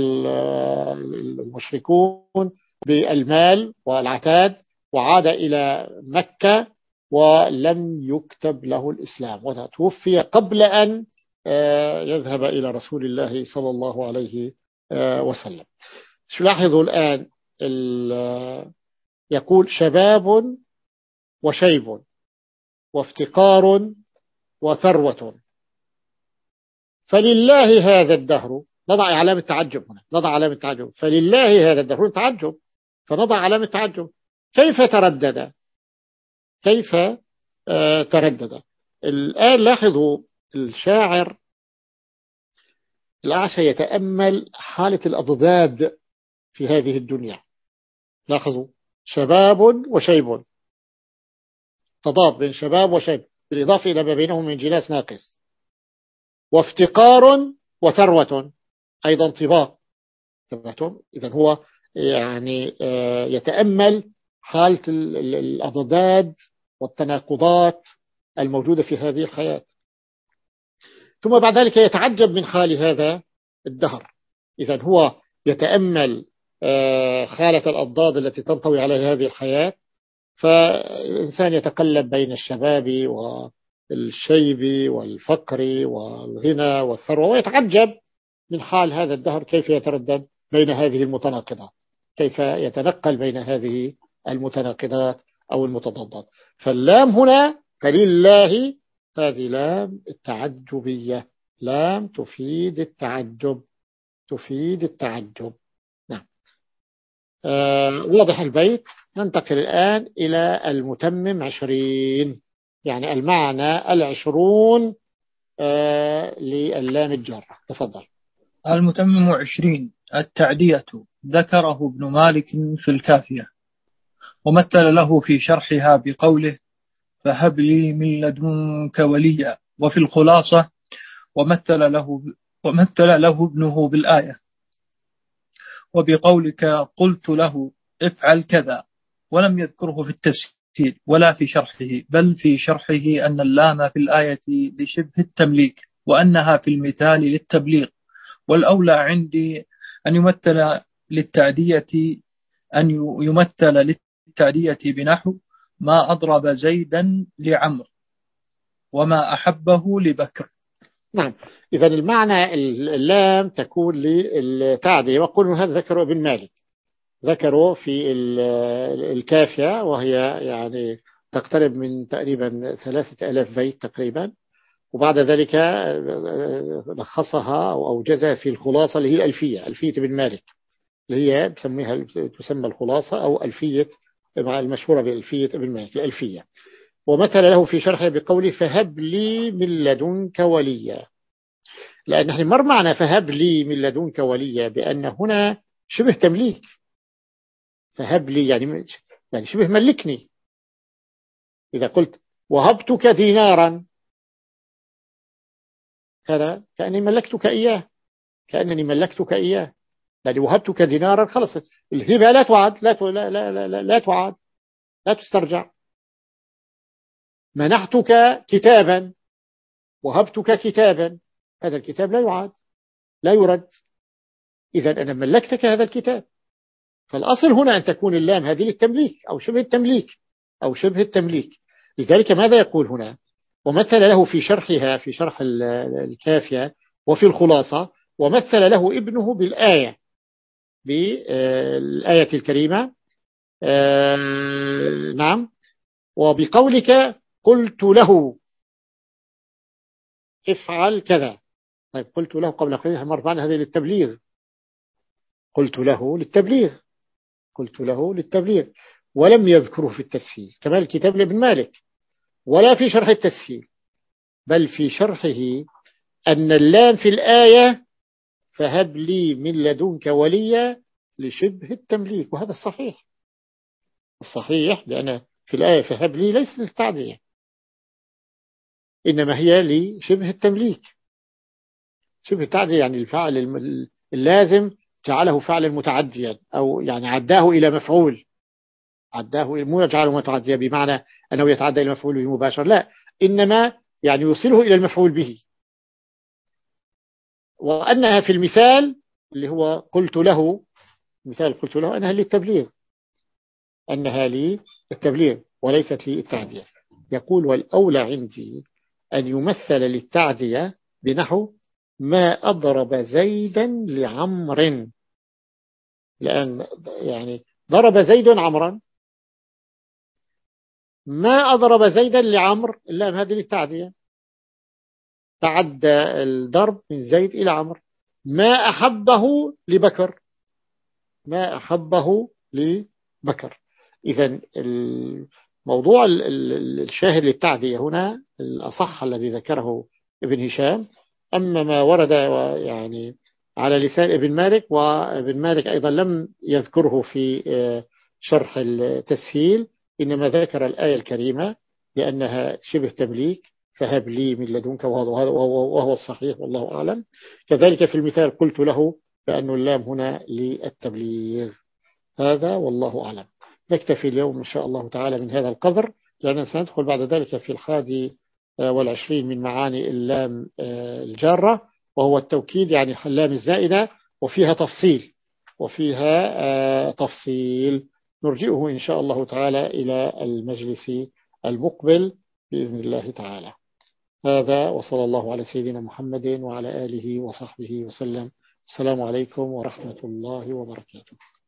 المشركون بالمال والعتاد، وعاد إلى مكة ولم يكتب له الإسلام، وتوفي قبل أن يذهب إلى رسول الله صلى الله عليه وسلم. شو لاحظوا الآن يقول شباب وشيب وافتقار وثروة فلله هذا الدهر، نضع علامة تعجب هنا، نضع علامة تعجب، فلله هذا الدهر تعجب، فنضع علامة تعجب. كيف تردد، كيف آه تردد. الآن لاحظوا الشاعر الأعشى يتأمل حالة الأضداد في هذه الدنيا. لاحظوا شباب وشيب، تضاد بين شباب وشيب بالإضافة إلى ما بينهم من جناس ناقص، وافتقار وثروة أيضا انطباق. إذن هو يعني يتأمل حالة الأضداد والتناقضات الموجودة في هذه الحياة، ثم بعد ذلك يتعجب من حال هذا الدهر. إذن هو يتأمل حالة الأضداد التي تنطوي على هذه الحياة، فالإنسان يتقلب بين الشباب والشيب والفقر والغنى والثروة، ويتعجب من حال هذا الدهر كيف يتردد بين هذه المتناقضات، كيف يتنقل بين هذه المتناقضات أو المتضادات. فاللام هنا فلله هذه لام التعجبية، لام تفيد التعجب، تفيد التعجب. نعم. آه واضح البيت. ننتقل الآن إلى المتمم عشرين، يعني المعنى العشرون آه للام الجارة. تفضل. المتمم عشرين التعدية، ذكره ابن مالك في الكافية، ومثل له في شرحها بقوله فهب لي من لدنك وليا، وفي الخلاصة ومثل له ومثل له ابنه بالآية، وبقولك قلت له افعل كذا، ولم يذكره في التسهيل ولا في شرحه، بل في شرحه أن اللام في الآية لشبه التمليك، وأنها في المثال للتبليغ، والأولى عندي أن يمثل للتعدية أن يمثل للتعدية بنحو ما أضرب زيدا لعمر وما أحبه لبكر. نعم. إذا المعنى اللام تكون للتعدية، وقل هذا ذكره ابن مالك، ذكره في الكافية، وهي يعني تقترب من تقريبا ثلاثة آلاف بيت تقريبا، وبعد ذلك لخصها أو أوجزها في الخلاصة اللي هي الألفية، ألفية ابن مالك، اللي هي بسميها تسمى الخلاصة أو ألفية المشهورة بألفية ابن مالك الألفية. ومثل له في شرحه بقوله فهب لي من لدنك وليا، لأن نحن مر معنا فهب لي من لدنك وليا بأن هنا شبه تمليك، فهب لي يعني يعني شبه ملكني. إذا قلت وهبتك دينارا هذا كأني ملكتك إياه، كأنني ملكتك إياه، يعني وهبتك دينارا خلص الهبة لا تعاد، لا لا لا لا, لا, لا تعاد، لا تسترجع. منحتك كتابا، وهبتك كتابا، هذا الكتاب لا يعاد لا يرد، إذا أنا ملكتك هذا الكتاب. فالأصل هنا أن تكون اللام هذه للتمليك أو شبه التمليك أو شبه التمليك. لذلك ماذا يقول هنا؟ ومثل له في شرحها في شرح الكافية وفي الخلاصة، ومثل له ابنه بالآية بالآية الكريمة نعم وبقولك قلت له افعل كذا. طيب قلت له قبل قليل مر معنا هذه للتبليغ، قلت له للتبليغ قلت له للتبليغ ولم يذكره في التسهيل كما الكتاب لابن مالك ولا في شرح التسهيل، بل في شرحه أن اللام في الآية فهب لي من لدنك وليا لشبه التمليك، وهذا الصحيح الصحيح لأن في الآية فهب لي ليس للتعدية، إنما هي لشبه التمليك. شبه التعدية يعني الفعل اللازم جعله فعلا متعديا أو يعني عداه إلى مفعول، عداه مو يجعله متعديا بمعنى أنه يتعدى إلى مفعول به مباشر، لا، إنما يعني يوصله إلى المفعول به. وأنها في المثال اللي هو قلت له، مثال قلت له أنها للتبليغ، أنها للتبليغ وليست للتعدية. يقول والأولى عندي أن يمثل للتعدية بنحو ما أضرب زيدا لعمر، لأن يعني ضرب زيد عمرا، ما أضرب زيدا لعمر اللام هذه للتعدية، تعدى الضرب من زيد إلى عمر. ما أحبه لبكر، ما أحبه لبكر. إذن الموضوع الشاهد للتعدية هنا الأصح الذي ذكره ابن هشام. أما ما ورد يعني على لسان ابن مالك، وابن مالك أيضا لم يذكره في شرح التسهيل، إنما ذكر الآية الكريمة لأنها شبه تمليك فهب لي من لدنك، وهو الصحيح والله أعلم. كذلك في المثال قلت له لأن اللام هنا للتبليغ. هذا والله أعلم. نكتفي اليوم إن شاء الله تعالى من هذا القدر، لأننا سندخل بعد ذلك في الحادي والعشرين من معاني اللام الجارة، وهو التوكيد يعني اللام الزائدة، وفيها تفصيل وفيها تفصيل نرجئه إن شاء الله تعالى إلى المجلس المقبل بإذن الله تعالى. هذا وصلى الله على سيدنا محمد وعلى آله وصحبه وسلم. السلام عليكم ورحمة الله وبركاته.